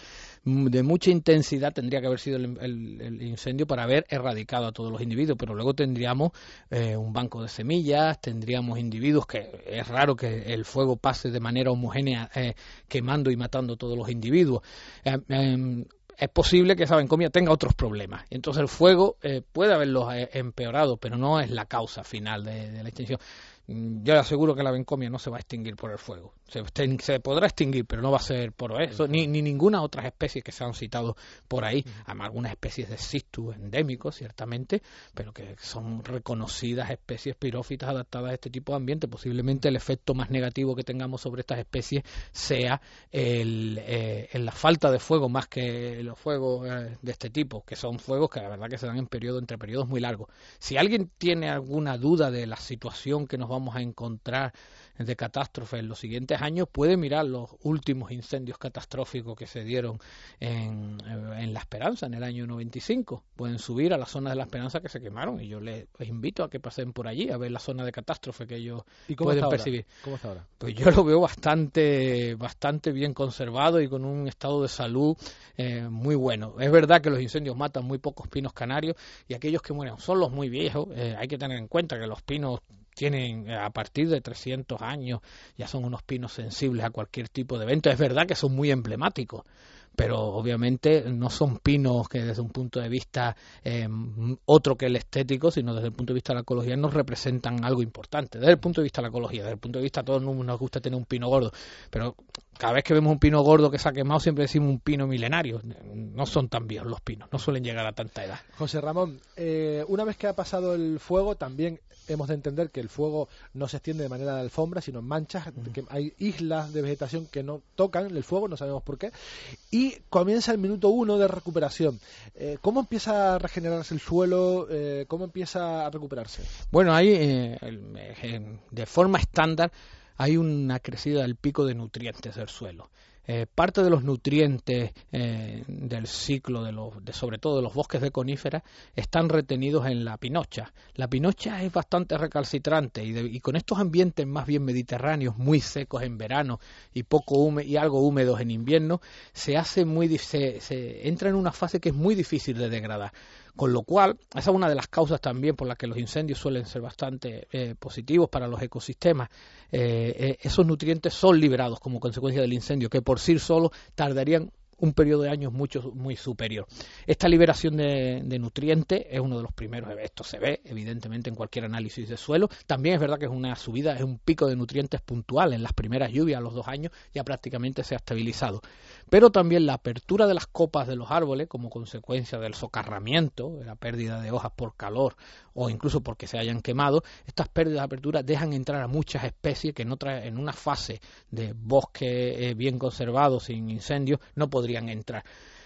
de mucha intensidad tendría que haber sido el, el, el incendio para haber erradicado a todos los individuos, pero luego tendríamos eh, un banco de semillas, tendríamos individuos que es raro que el fuego pase de manera homogénea eh, quemando y matando a todos los individuos. Eh, eh, es posible que esa bencomia tenga otros problemas. Entonces el fuego eh, puede haberlos eh, empeorado, pero no es la causa final de, de la extinción. Yo le aseguro que la bencomia no se va a extinguir por el fuego. Se, se podrá extinguir, pero no va a ser por eso, ni, ni ninguna otras especies que se han citado por ahí. Además, algunas especies de Cistus endémicos, ciertamente, pero que son reconocidas especies pirófitas adaptadas a este tipo de ambiente. Posiblemente el efecto más negativo que tengamos sobre estas especies sea el, eh, en la falta de fuego, más que los fuegos eh, de este tipo, que son fuegos que la verdad que se dan en periodo, entre periodos muy largos. Si alguien tiene alguna duda de la situación que nos va vamos a encontrar de catástrofe en los siguientes años, puede mirar los últimos incendios catastróficos que se dieron en, en La Esperanza en el año noventa y cinco. Pueden subir a la zona de La Esperanza que se quemaron y yo les, les invito a que pasen por allí a ver la zona de catástrofe que ellos ¿Y cómo pueden está percibir. Ahora? ¿Cómo está ahora? Pues yo lo veo bastante bastante bien conservado y con un estado de salud eh, muy bueno. Es verdad que los incendios matan muy pocos pinos canarios y aquellos que mueren son los muy viejos. Eh, hay que tener en cuenta que los pinos tienen a partir de trescientos años, ya son unos pinos sensibles a cualquier tipo de evento. Es verdad que son muy emblemáticos, pero obviamente no son pinos que desde un punto de vista eh, otro que el estético, sino desde el punto de vista de la ecología nos representan algo importante. Desde el punto de vista de la ecología, desde el punto de vista a todos nos gusta tener un pino gordo, pero cada vez que vemos un pino gordo que se ha quemado siempre decimos un pino milenario. No son tan viejos los pinos, no suelen llegar a tanta edad. José Ramón, eh, una vez que ha pasado el fuego, también hemos de entender que el fuego no se extiende de manera de alfombra, sino en manchas, mm. que hay islas de vegetación que no tocan el fuego, no sabemos por qué, y comienza el minuto uno de recuperación. Eh, ¿Cómo empieza a regenerarse el suelo? Eh, ¿Cómo empieza a recuperarse? Bueno, hay eh, de forma estándar hay una crecida del pico de nutrientes del suelo. Eh, parte de los nutrientes eh, del ciclo, de los, de, sobre todo de los bosques de coníferas, están retenidos en la pinocha. La pinocha es bastante recalcitrante y, de, y con estos ambientes más bien mediterráneos, muy secos en verano y poco húme, y algo húmedos en invierno, se hace muy se, se entra en una fase que es muy difícil de degradar. Con lo cual, esa es una de las causas también por las que los incendios suelen ser bastante eh, positivos para los ecosistemas. Eh, eh, esos nutrientes son liberados como consecuencia del incendio, que por sí solos tardarían un periodo de años mucho, muy superior. Esta liberación de, de nutrientes es uno de los primeros, esto se ve evidentemente en cualquier análisis de suelo. También es verdad que es una subida, es un pico de nutrientes puntual. En las primeras lluvias, a los dos años, ya prácticamente se ha estabilizado. Pero también la apertura de las copas de los árboles como consecuencia del socarramiento, de la pérdida de hojas por calor o incluso porque se hayan quemado, estas pérdidas de apertura dejan entrar a muchas especies que en, otra, en una fase de bosque eh, bien conservado, sin incendios, no podrían entrar.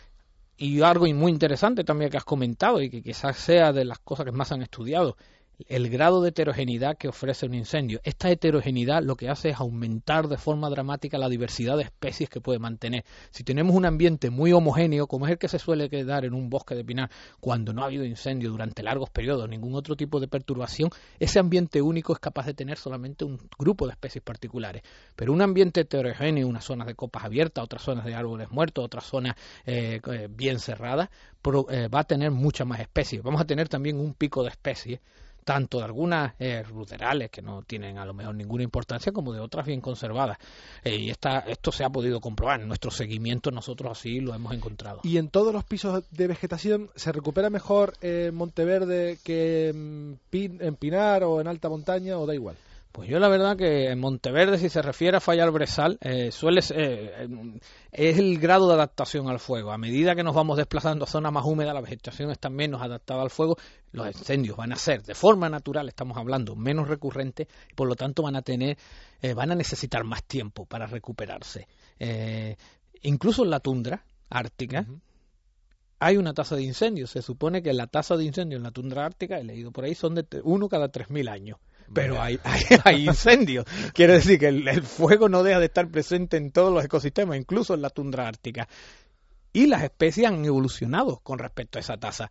Y algo muy interesante también que has comentado y que quizás sea de las cosas que más han estudiado, el grado de heterogeneidad que ofrece un incendio. Esta heterogeneidad lo que hace es aumentar de forma dramática la diversidad de especies que puede mantener. Si tenemos un ambiente muy homogéneo, como es el que se suele quedar en un bosque de pinar cuando no ha habido incendio durante largos periodos, ningún otro tipo de perturbación, ese ambiente único es capaz de tener solamente un grupo de especies particulares. Pero un ambiente heterogéneo, unas zonas de copas abiertas, otras zonas de árboles muertos, otras zonas eh, bien cerradas, pro, eh, va a tener muchas más especies. Vamos a tener también un pico de especies, tanto de algunas eh, ruderales que no tienen a lo mejor ninguna importancia como de otras bien conservadas. Eh, y esta, esto se ha podido comprobar. En nuestro seguimiento nosotros así lo hemos encontrado. ¿Y en todos los pisos de vegetación se recupera mejor en eh, Monteverde que en, Pin, en Pinar o en alta montaña o da igual? Pues yo la verdad que en Monteverde, si se refiere a fallar brezal, eh, suele ser, eh, es el grado de adaptación al fuego. A medida que nos vamos desplazando a zonas más húmedas, la vegetación está menos adaptada al fuego, los incendios van a ser de forma natural, estamos hablando, menos recurrentes, y por lo tanto van a tener, eh, van a necesitar más tiempo para recuperarse. Eh, incluso en la tundra ártica, uh-huh, hay una tasa de incendios. Se supone que la tasa de incendios en la tundra ártica, he leído por ahí, son de uno cada tres mil años. Pero hay, hay, hay incendios. Quiere decir que el, el fuego no deja de estar presente en todos los ecosistemas, incluso en la tundra ártica. Y las especies han evolucionado con respecto a esa tasa.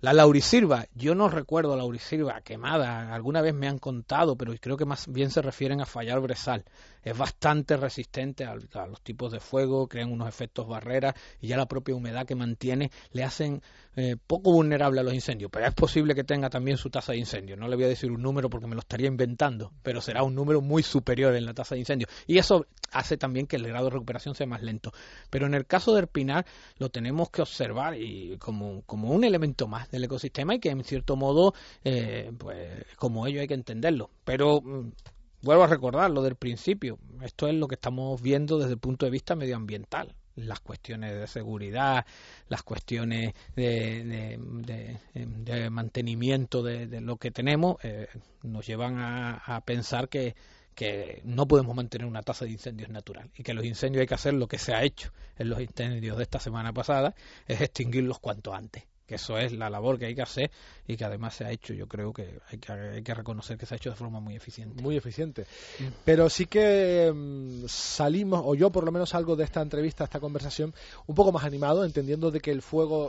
La laurisilva, yo no recuerdo laurisilva quemada, alguna vez me han contado, pero creo que más bien se refieren a fallar brezal. Es bastante resistente a, a los tipos de fuego, crean unos efectos barreras y ya la propia humedad que mantiene le hacen eh, poco vulnerable a los incendios. Pero es posible que tenga también su tasa de incendio. No le voy a decir un número porque me lo estaría inventando, pero será un número muy superior en la tasa de incendio. Y eso hace también que el grado de recuperación sea más lento. Pero en el caso del pinar lo tenemos que observar y como, como un elemento más del ecosistema y que en cierto modo, eh, pues como ello hay que entenderlo. Pero mm, vuelvo a recordar lo del principio. Esto es lo que estamos viendo desde el punto de vista medioambiental. Las cuestiones de seguridad, las cuestiones de, de, de, de mantenimiento de, de lo que tenemos, eh, nos llevan a, a pensar que, que no podemos mantener una tasa de incendios natural y que los incendios hay que hacer lo que se ha hecho en los incendios de esta semana pasada, es extinguirlos cuanto antes. Que eso es la labor que hay que hacer y que además se ha hecho, yo creo que hay que, hay que reconocer que se ha hecho de forma muy eficiente. Muy eficiente. Mm. Pero sí que um, salimos, o yo por lo menos salgo de esta entrevista, esta conversación, un poco más animado, entendiendo de que el fuego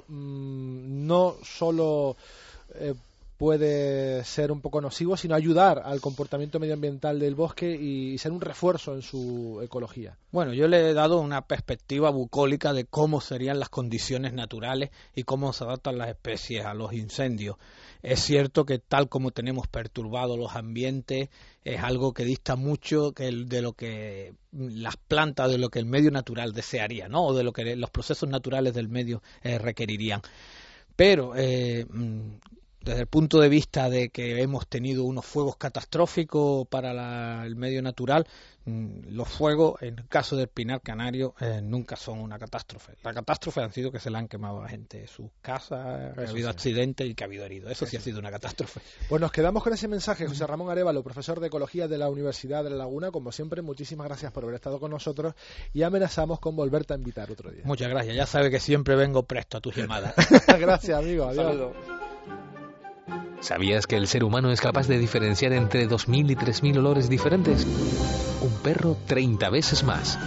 um, no solo eh, puede ser un poco nocivo, sino ayudar al comportamiento medioambiental del bosque y ser un refuerzo en su ecología. Bueno, yo le he dado una perspectiva bucólica de cómo serían las condiciones naturales y cómo se adaptan las especies a los incendios. Es cierto que tal como tenemos perturbados los ambientes, es algo que dista mucho que el, de lo que las plantas, de lo que el medio natural desearía, ¿no? O de lo que los procesos naturales del medio eh, requerirían. Pero eh, desde el punto de vista de que hemos tenido unos fuegos catastróficos para la, el medio natural, los fuegos, en el caso del pinar canario, eh, nunca son una catástrofe. La catástrofe han sido que se le han quemado a la gente sus casas, que ha habido sí. accidentes y que ha habido heridos. Eso, Eso sí ha sido una catástrofe. Pues nos quedamos con ese mensaje. José Ramón Arévalo, profesor de Ecología de la Universidad de La Laguna, como siempre, muchísimas gracias por haber estado con nosotros y amenazamos con volverte a invitar otro día. Muchas gracias. Ya sabe que siempre vengo presto a tus llamadas. Gracias, amigo. Adiós. Saludos. ¿Sabías que el ser humano es capaz de diferenciar entre dos mil y tres mil olores diferentes? Un perro treinta veces más.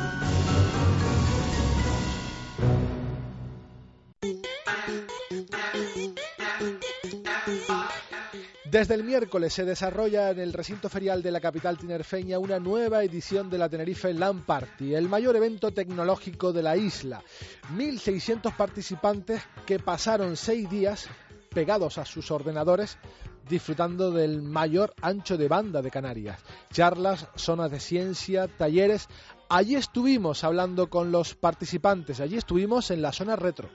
Desde el miércoles se desarrolla en el recinto ferial de la capital tinerfeña una nueva edición de la Tenerife LAN Party, el mayor evento tecnológico de la isla. mil seiscientos participantes que pasaron seis días pegados a sus ordenadores disfrutando del mayor ancho de banda de Canarias. Charlas, zonas de ciencia, talleres. Allí estuvimos hablando con los participantes, allí estuvimos en la zona retro.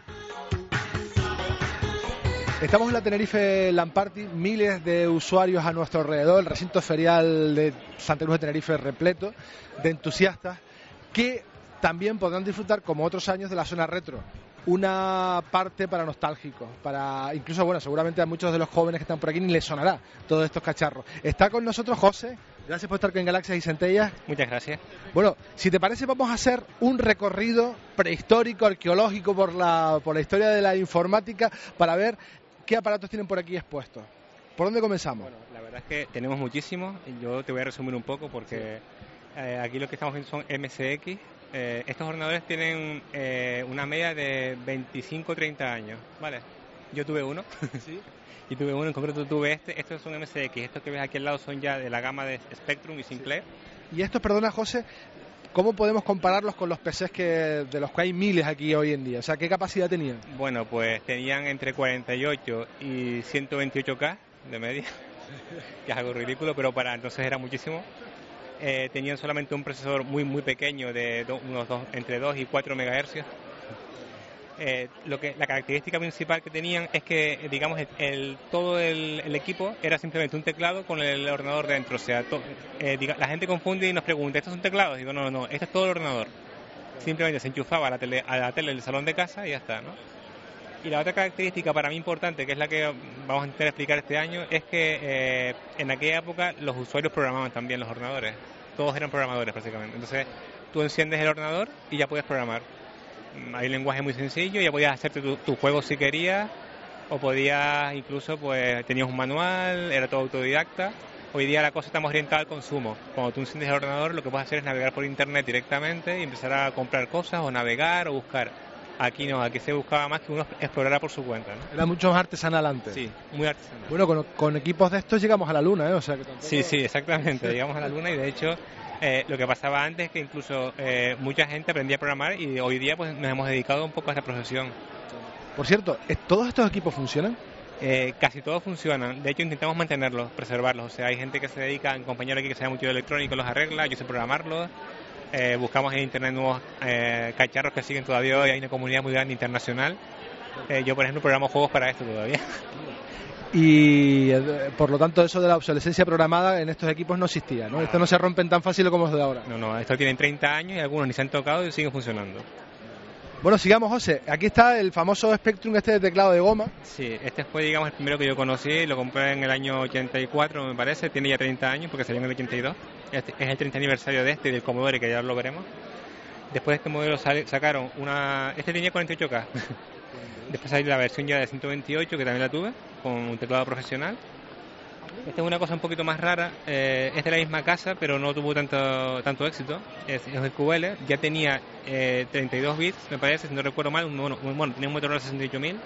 Estamos en la Tenerife LAN Party, miles de usuarios a nuestro alrededor, el recinto ferial de Santa Cruz de Tenerife repleto de entusiastas que también podrán disfrutar, como otros años, de la zona retro. Una parte para nostálgicos, para incluso, bueno, seguramente a muchos de los jóvenes que están por aquí ni les sonará todos estos cacharros. Está con nosotros José, gracias por estar con Galaxias y Centellas. Muchas gracias. Bueno, si te parece vamos a hacer un recorrido prehistórico, arqueológico por la, por la historia de la informática para ver qué aparatos tienen por aquí expuestos. ¿Por dónde comenzamos? Bueno, la verdad es que tenemos muchísimos, yo te voy a resumir un poco porque eh, aquí lo que estamos viendo son M C X. Eh, estos ordenadores tienen eh, una media de veinticinco a treinta años, ¿vale? Yo tuve uno, ¿sí? Y tuve uno, en concreto tuve este, estos son M C X, estos que ves aquí al lado son ya de la gama de Spectrum y Sinclair. Sí. Y estos, perdona José, ¿cómo podemos compararlos con los P Cs que, de los que hay miles aquí hoy en día? O sea, ¿qué capacidad tenían? Bueno, pues tenían entre cuarenta y ocho y ciento veintiocho K de media, que es algo ridículo, pero para entonces era muchísimo. Eh, tenían solamente un procesador muy muy pequeño de do, unos dos, entre dos y cuatro megahercios. Eh, lo que la característica principal que tenían es que, digamos, el, el, todo el, el equipo era simplemente un teclado con el ordenador dentro. O sea, to, eh, diga, la gente confunde y nos pregunta, ¿estos son teclados? Digo, no, no, este es todo el ordenador. Simplemente se enchufaba a la tele, a la tele del salón de casa y ya está, ¿no? Y la otra característica para mí importante, que es la que vamos a intentar explicar este año, es que eh, en aquella época los usuarios programaban también los ordenadores. Todos eran programadores prácticamente. Entonces tú enciendes el ordenador y ya puedes programar. Hay un lenguaje muy sencillo, ya podías hacerte tu, tu juego si querías, o podías incluso, pues tenías un manual, era todo autodidacta. Hoy día la cosa está más orientada al consumo. Cuando tú enciendes el ordenador, lo que puedes hacer es navegar por internet directamente y empezar a comprar cosas, o navegar, o buscar. Aquí no, aquí se buscaba más que uno explorara por su cuenta, ¿no? Era mucho más artesanal antes. Sí, muy artesanal. Bueno, con, con equipos de estos llegamos a la luna, ¿eh? O sea que tampoco... Sí, sí, exactamente, llegamos a la luna y de hecho eh, lo que pasaba antes es que incluso eh, mucha gente aprendía a programar y hoy día pues nos hemos dedicado un poco a esta profesión. Por cierto, ¿todos estos equipos funcionan? Eh, casi todos funcionan, de hecho intentamos mantenerlos, preservarlos, o sea, hay gente que se dedica, un compañero aquí que sabe mucho de electrónico los arregla, yo sé programarlos. Eh, buscamos en internet nuevos eh, cacharros que siguen todavía hoy, hay una comunidad muy grande internacional. Eh, yo, por ejemplo, programo juegos para esto todavía. Y eh, por lo tanto eso de la obsolescencia programada en estos equipos no existía, ¿no? Estos no se rompen tan fácil como los de ahora. No, no, estos tienen treinta años y algunos ni se han tocado y siguen funcionando. Bueno, sigamos, José. Aquí está el famoso Spectrum este de teclado de goma. Sí, este fue, digamos, el primero que yo conocí, lo compré en el año ochenta y cuatro, me parece, tiene ya treinta años porque salió en el ochenta y dos. Este es el treinta aniversario de este y del Commodore, que ya lo veremos. Después de este modelo sale, sacaron una... Este tenía cuarenta y ocho K. Después salió la versión ya de ciento veintiocho, que también la tuve, con un teclado profesional. Esta es una cosa un poquito más rara, eh, es de la misma casa, pero no tuvo tanto tanto éxito. Es, es el Q L, ya tenía eh, treinta y dos bits, me parece, si no recuerdo mal, un, bueno, bueno, tenía un Motorola sesenta y ocho mil,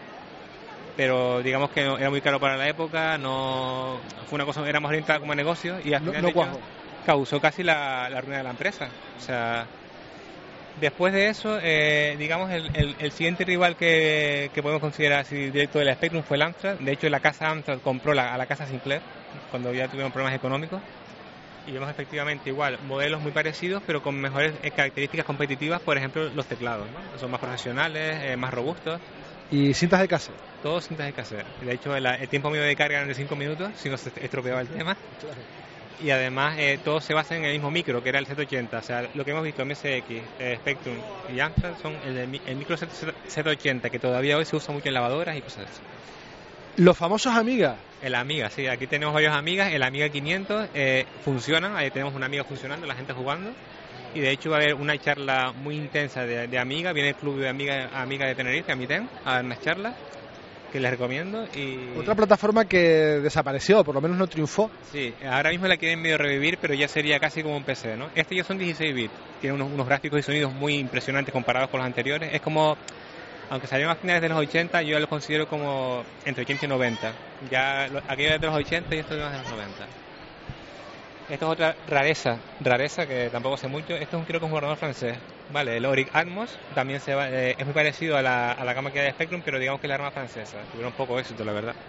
pero digamos que no, era muy caro para la época, no fue una cosa, era más orientada como negocio y al final no, no de hecho, causó casi la, la ruina de la empresa. O sea, después de eso, eh, digamos, el, el, el siguiente rival que, que podemos considerar así directo del Spectrum fue el Amstrad. De hecho, la casa Amstrad compró la, a la casa Sinclair cuando ya tuvieron problemas económicos. Y vemos efectivamente igual modelos muy parecidos, pero con mejores eh, características competitivas, por ejemplo, los teclados, ¿no? Son más profesionales, eh, más robustos. ¿Y cintas de cassette? Todos cintas de cassette. De hecho, el, el tiempo medio de carga era de cinco minutos, si no se estropeaba el tema. Claro. Y además eh, todos se basan en el mismo micro, que era el Z ochenta. O sea, lo que hemos visto, M S X, eh, Spectrum y Amstrad son el, el micro Z ochenta, que todavía hoy se usa mucho en lavadoras y cosas así. Los famosos Amiga. El Amiga, sí, aquí tenemos varios Amigas. El Amiga quinientos eh, funciona, ahí tenemos una Amiga funcionando, la gente jugando. Y de hecho va a haber una charla muy intensa de, de Amiga. Viene el club de Amiga, Amiga de Tenerife, Amiten, a dar unas charlas que les recomiendo. Y otra plataforma que desapareció, por lo menos no triunfó. Sí, ahora mismo la quieren medio revivir, pero ya sería casi como un P C, ¿no? Este ya son dieciséis bits, tiene unos, unos gráficos y sonidos muy impresionantes comparados con los anteriores. Es como, aunque salieron a finales de los ochenta, yo ya los considero como entre ochenta y noventa. Ya aquello es de los ochenta y esto es de los noventa. Esto es otra rareza, rareza que tampoco sé mucho. Esto es un, creo que es un ordenador francés, ¿vale? El Auric Atmos también se va, eh, es muy parecido a la, a la gama que hay de Spectrum, pero digamos que es la arma francesa. Tuvieron poco éxito, la verdad.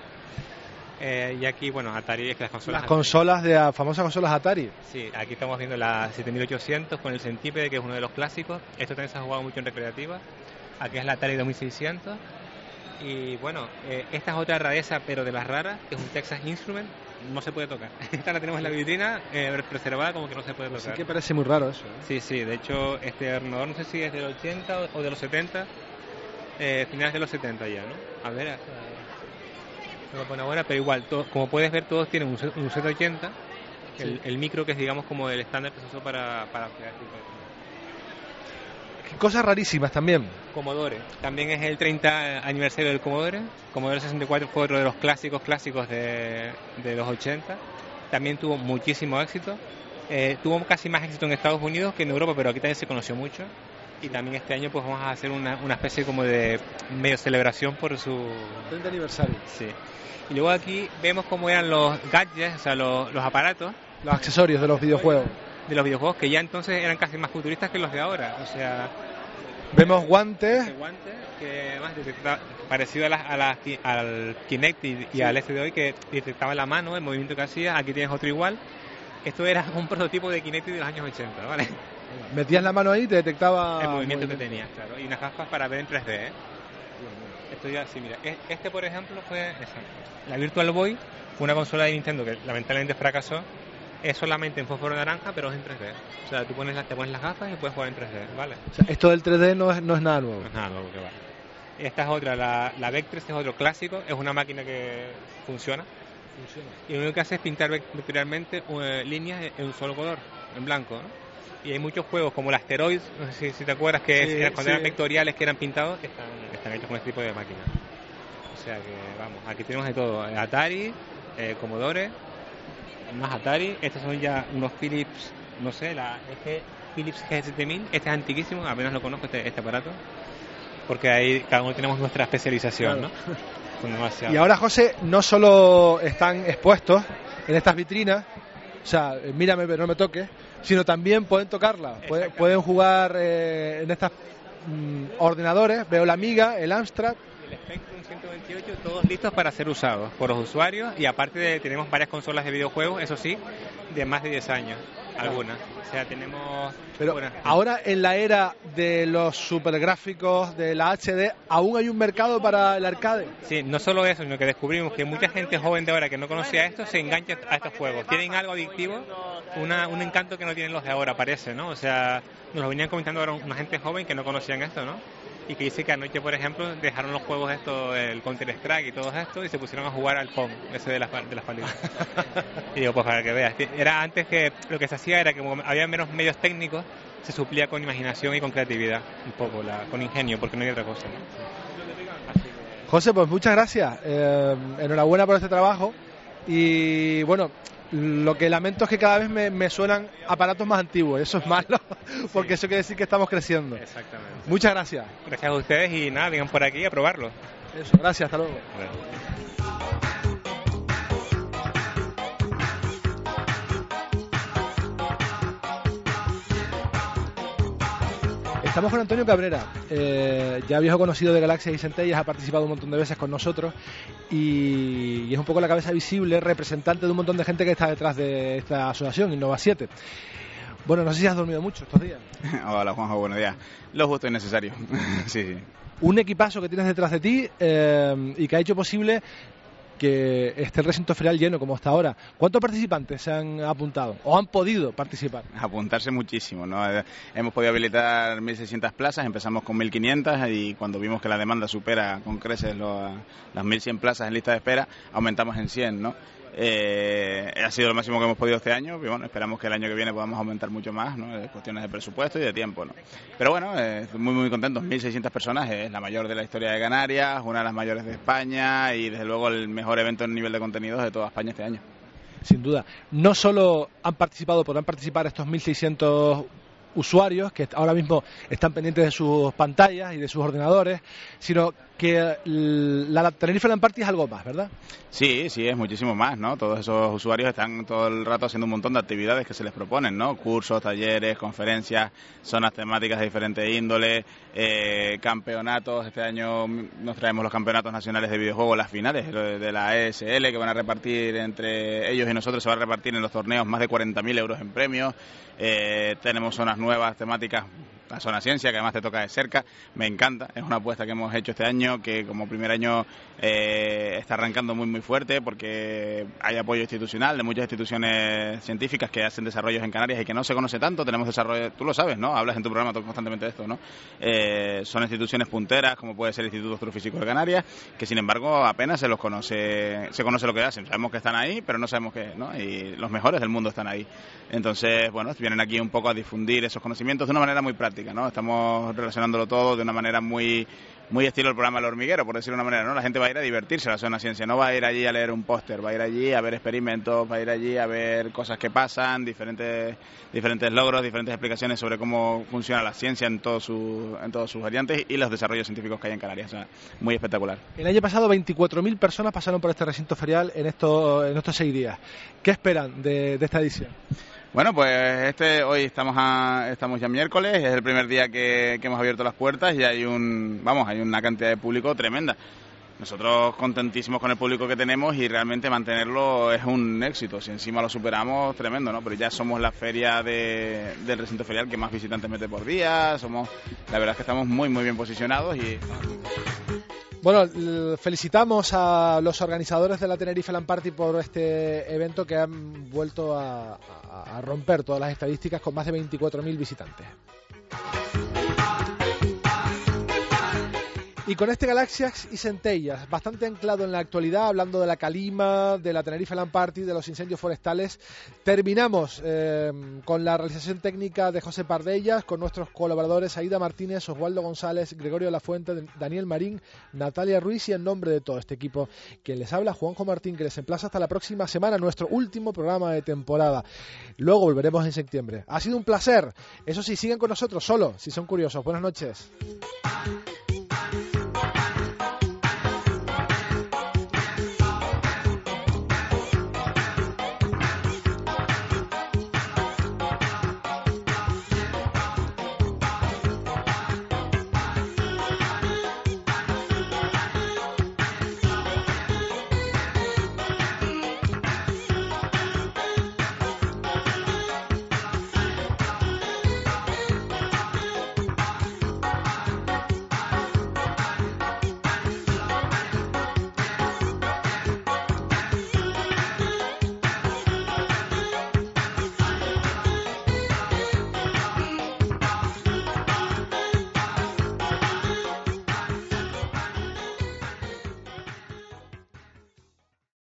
Eh, y aquí, bueno, Atari, es que las consolas... Las consolas de las famosas consolas Atari. Sí, aquí estamos viendo la siete mil ochocientos con el Centípede, que es uno de los clásicos. Esto también se ha jugado mucho en recreativa. Aquí es la Atari dos mil seiscientos. Y bueno, eh, esta es otra rareza, pero de las raras, que es un Texas Instrument. No se puede tocar. Esta la tenemos en la vitrina, eh, preservada, como que no se puede tocar. Sí que parece muy raro eso, ¿eh? Sí, sí, de hecho este ordenador no sé si es del ochenta o de los setenta, eh, finales de los setenta ya, ¿no? A ver, eh, no lo pone ahora, pero igual, todo, como puedes ver, todos tienen un, un Z ochenta, el, sí. el micro que es, digamos, como el estándar que se usó para... para cosas rarísimas también. Commodore, también es el treinta aniversario del Commodore. Commodore sesenta y cuatro fue otro de los clásicos clásicos de, de los ochenta. También tuvo muchísimo éxito. Eh, tuvo casi más éxito en Estados Unidos que en Europa, pero aquí también se conoció mucho. Y también este año pues vamos a hacer una, una especie como de medio celebración por su treinta aniversario. Sí. Y luego aquí vemos cómo eran los gadgets, o sea, los, los aparatos, los accesorios de los videojuegos. De los videojuegos que ya entonces eran casi más futuristas que los de ahora. O sea, vemos guantes. Este guante que además detectaba, parecido a la, a la, al Kinect y, y sí. al este de hoy, que detectaba la mano, el movimiento que hacía. Aquí tienes otro igual. Esto era un prototipo de Kinect de los años ochenta, ¿vale? Metías la mano ahí y te detectaba el movimiento, movimiento que tenías, claro. Y unas gafas para ver en tres D, ¿eh? Esto ya, sí, mira. Este, por ejemplo, fue exacto. La Virtual Boy, fue una consola de Nintendo que lamentablemente fracasó. Es solamente en fósforo naranja, pero es en tres D. O sea, tú pones la, te pones las gafas y puedes jugar en tres D, ¿vale? O sea, esto del tres D no es, no es nada nuevo. No es nada nuevo, que va. Esta es otra, la, la Vectrex es otro clásico, es una máquina que funciona. Funciona. Y lo único que hace es pintar vectorialmente uh, líneas en un solo color, en blanco, ¿no? Y hay muchos juegos como el Asteroids, no sé si, si te acuerdas que sí, eran, cuando sí. eran vectoriales que eran pintados, están, están hechos con este tipo de máquina. O sea que, vamos, aquí tenemos de todo, Atari, eh, Commodore, más Atari. Estos son ya unos Philips, no sé, la G, Philips G siete mil. Este es antiquísimo, apenas lo conozco este, este aparato. porque ahí cada uno tenemos nuestra especialización, claro. ¿no? Con demasiado. Y ahora, José, no solo están expuestos en estas vitrinas, o sea, mírame pero no me toques, sino también pueden tocarla, pueden, pueden jugar eh, en estas mm, ordenadores, veo la Amiga, el Amstrad. El Spectrum ciento veintiocho, todos listos para ser usados por los usuarios, y aparte de, tenemos varias consolas de videojuegos, eso sí, de más de diez años, algunas. O sea, tenemos... Pero bueno, ahora, en la era de los supergráficos, de la H D, ¿aún hay un mercado para el arcade? Sí, no solo eso, sino que descubrimos que mucha gente joven de ahora que no conocía esto se engancha a estos juegos. Tienen algo adictivo, una, un encanto que no tienen los de ahora, parece, ¿no? O sea, nos lo venían comentando ahora una gente joven que no conocían esto, ¿no? Y que dice que anoche, por ejemplo, dejaron los juegos estos, el Counter-Strike y todo esto, y se pusieron a jugar al Pong, ese de las, de las palitas. Y digo, pues para que veas, era antes que lo que se hacía era que como había menos medios técnicos, se suplía con imaginación y con creatividad, un poco, la, con ingenio, porque no hay otra cosa, ¿no? José, pues muchas gracias, eh, enhorabuena por este trabajo, y bueno, lo que lamento es que cada vez me, me suenan aparatos más antiguos, eso es malo, porque sí. Eso quiere decir que estamos creciendo. Exactamente. Muchas gracias. Gracias a ustedes y nada, vengan por aquí a probarlo. Eso, gracias, hasta luego. Estamos con Antonio Cabrera, eh, ya viejo conocido de Galaxias y Centellas, ha participado un montón de veces con nosotros y, y es un poco la cabeza visible, representante de un montón de gente que está detrás de esta asociación, Innova siete. Bueno, no sé si has dormido mucho estos días. Hola Juanjo, buenos días. Lo justo y necesario. sí, sí. Un equipazo que tienes detrás de ti eh, y que ha hecho posible que esté el recinto ferial lleno como está ahora. ¿Cuántos participantes se han apuntado o han podido participar? Apuntarse muchísimo, ¿no? Hemos podido habilitar mil seiscientas plazas, empezamos con mil quinientas y cuando vimos que la demanda supera con creces los, las mil cien plazas en lista de espera, aumentamos en cien, ¿no? Eh, ha sido lo máximo que hemos podido este año y bueno, esperamos que el año que viene podamos aumentar mucho más, ¿no? Es cuestiones de presupuesto y de tiempo, ¿no? Pero bueno, eh, muy muy contentos, mil seiscientas personas, es la mayor de la historia de Canarias, una de las mayores de España y desde luego el mejor evento en nivel de contenidos de toda España este año. Sin duda, no solo han participado, podrán participar estos mil seiscientos usuarios que ahora mismo están pendientes de sus pantallas y de sus ordenadores, sino que la Tenerife Land Party es algo más, ¿verdad? Sí, sí, es muchísimo más, ¿no? Todos esos usuarios están todo el rato haciendo un montón de actividades que se les proponen, ¿no? Cursos, talleres, conferencias, zonas temáticas de diferentes índoles, eh, campeonatos. Este año nos traemos los campeonatos nacionales de videojuegos, las finales de la E S L, que van a repartir entre ellos y nosotros, se va a repartir en los torneos más de cuarenta mil euros en premios. Eh, tenemos zonas nuevas temáticas, la zona ciencia, que además te toca de cerca, me encanta, es una apuesta que hemos hecho este año, que como primer año eh, está arrancando muy muy fuerte, porque hay apoyo institucional de muchas instituciones científicas que hacen desarrollos en Canarias y que no se conoce tanto. Tenemos desarrollo, tú lo sabes, ¿no? Hablas en tu programa constantemente de esto, ¿no? Eh, son instituciones punteras, como puede ser el Instituto Astrofísico de Canarias, que sin embargo apenas se los conoce, se conoce lo que hacen, sabemos que están ahí, pero no sabemos qué, ¿no? Y los mejores del mundo están ahí. Entonces, bueno, vienen aquí un poco a difundir esos conocimientos de una manera muy práctica, ¿no? Estamos relacionándolo todo de una manera muy muy estilo el programa El Hormiguero, por decirlo de una manera, ¿no? La gente va a ir a divertirse a la zona ciencia, no va a ir allí a leer un póster, va a ir allí a ver experimentos, va a ir allí a ver cosas que pasan, diferentes diferentes logros, diferentes explicaciones sobre cómo funciona la ciencia en todos sus en todos sus variantes y los desarrollos científicos que hay en Canarias. O sea, muy espectacular. El año pasado veinticuatro mil personas pasaron por este recinto ferial en estos en estos seis días. ¿Qué esperan de, de esta edición? Bueno, pues este hoy estamos a, estamos ya miércoles, es el primer día que, que hemos abierto las puertas y hay un vamos hay una cantidad de público tremenda. Nosotros contentísimos con el público que tenemos y realmente mantenerlo es un éxito. Si encima lo superamos, tremendo, ¿no? Pero ya somos la feria de, del recinto ferial que más visitantes mete por día. Somos, la verdad es que estamos muy muy bien posicionados y... Bueno, felicitamos a los organizadores de la Tenerife Land Party por este evento que han vuelto a, a, a romper todas las estadísticas con más de veinticuatro mil visitantes. Y con este Galaxias y Centellas, bastante anclado en la actualidad, hablando de la calima, de la Tenerife Land Party, de los incendios forestales, terminamos eh, con la realización técnica de José Pardellas, con nuestros colaboradores Aida Martínez, Oswaldo González, Gregorio Lafuente, Daniel Marín, Natalia Ruiz y en nombre de todo este equipo que les habla, Juanjo Martín, que les emplaza hasta la próxima semana, nuestro último programa de temporada. Luego volveremos en septiembre. Ha sido un placer. Eso sí, sigan con nosotros solo, si son curiosos. Buenas noches.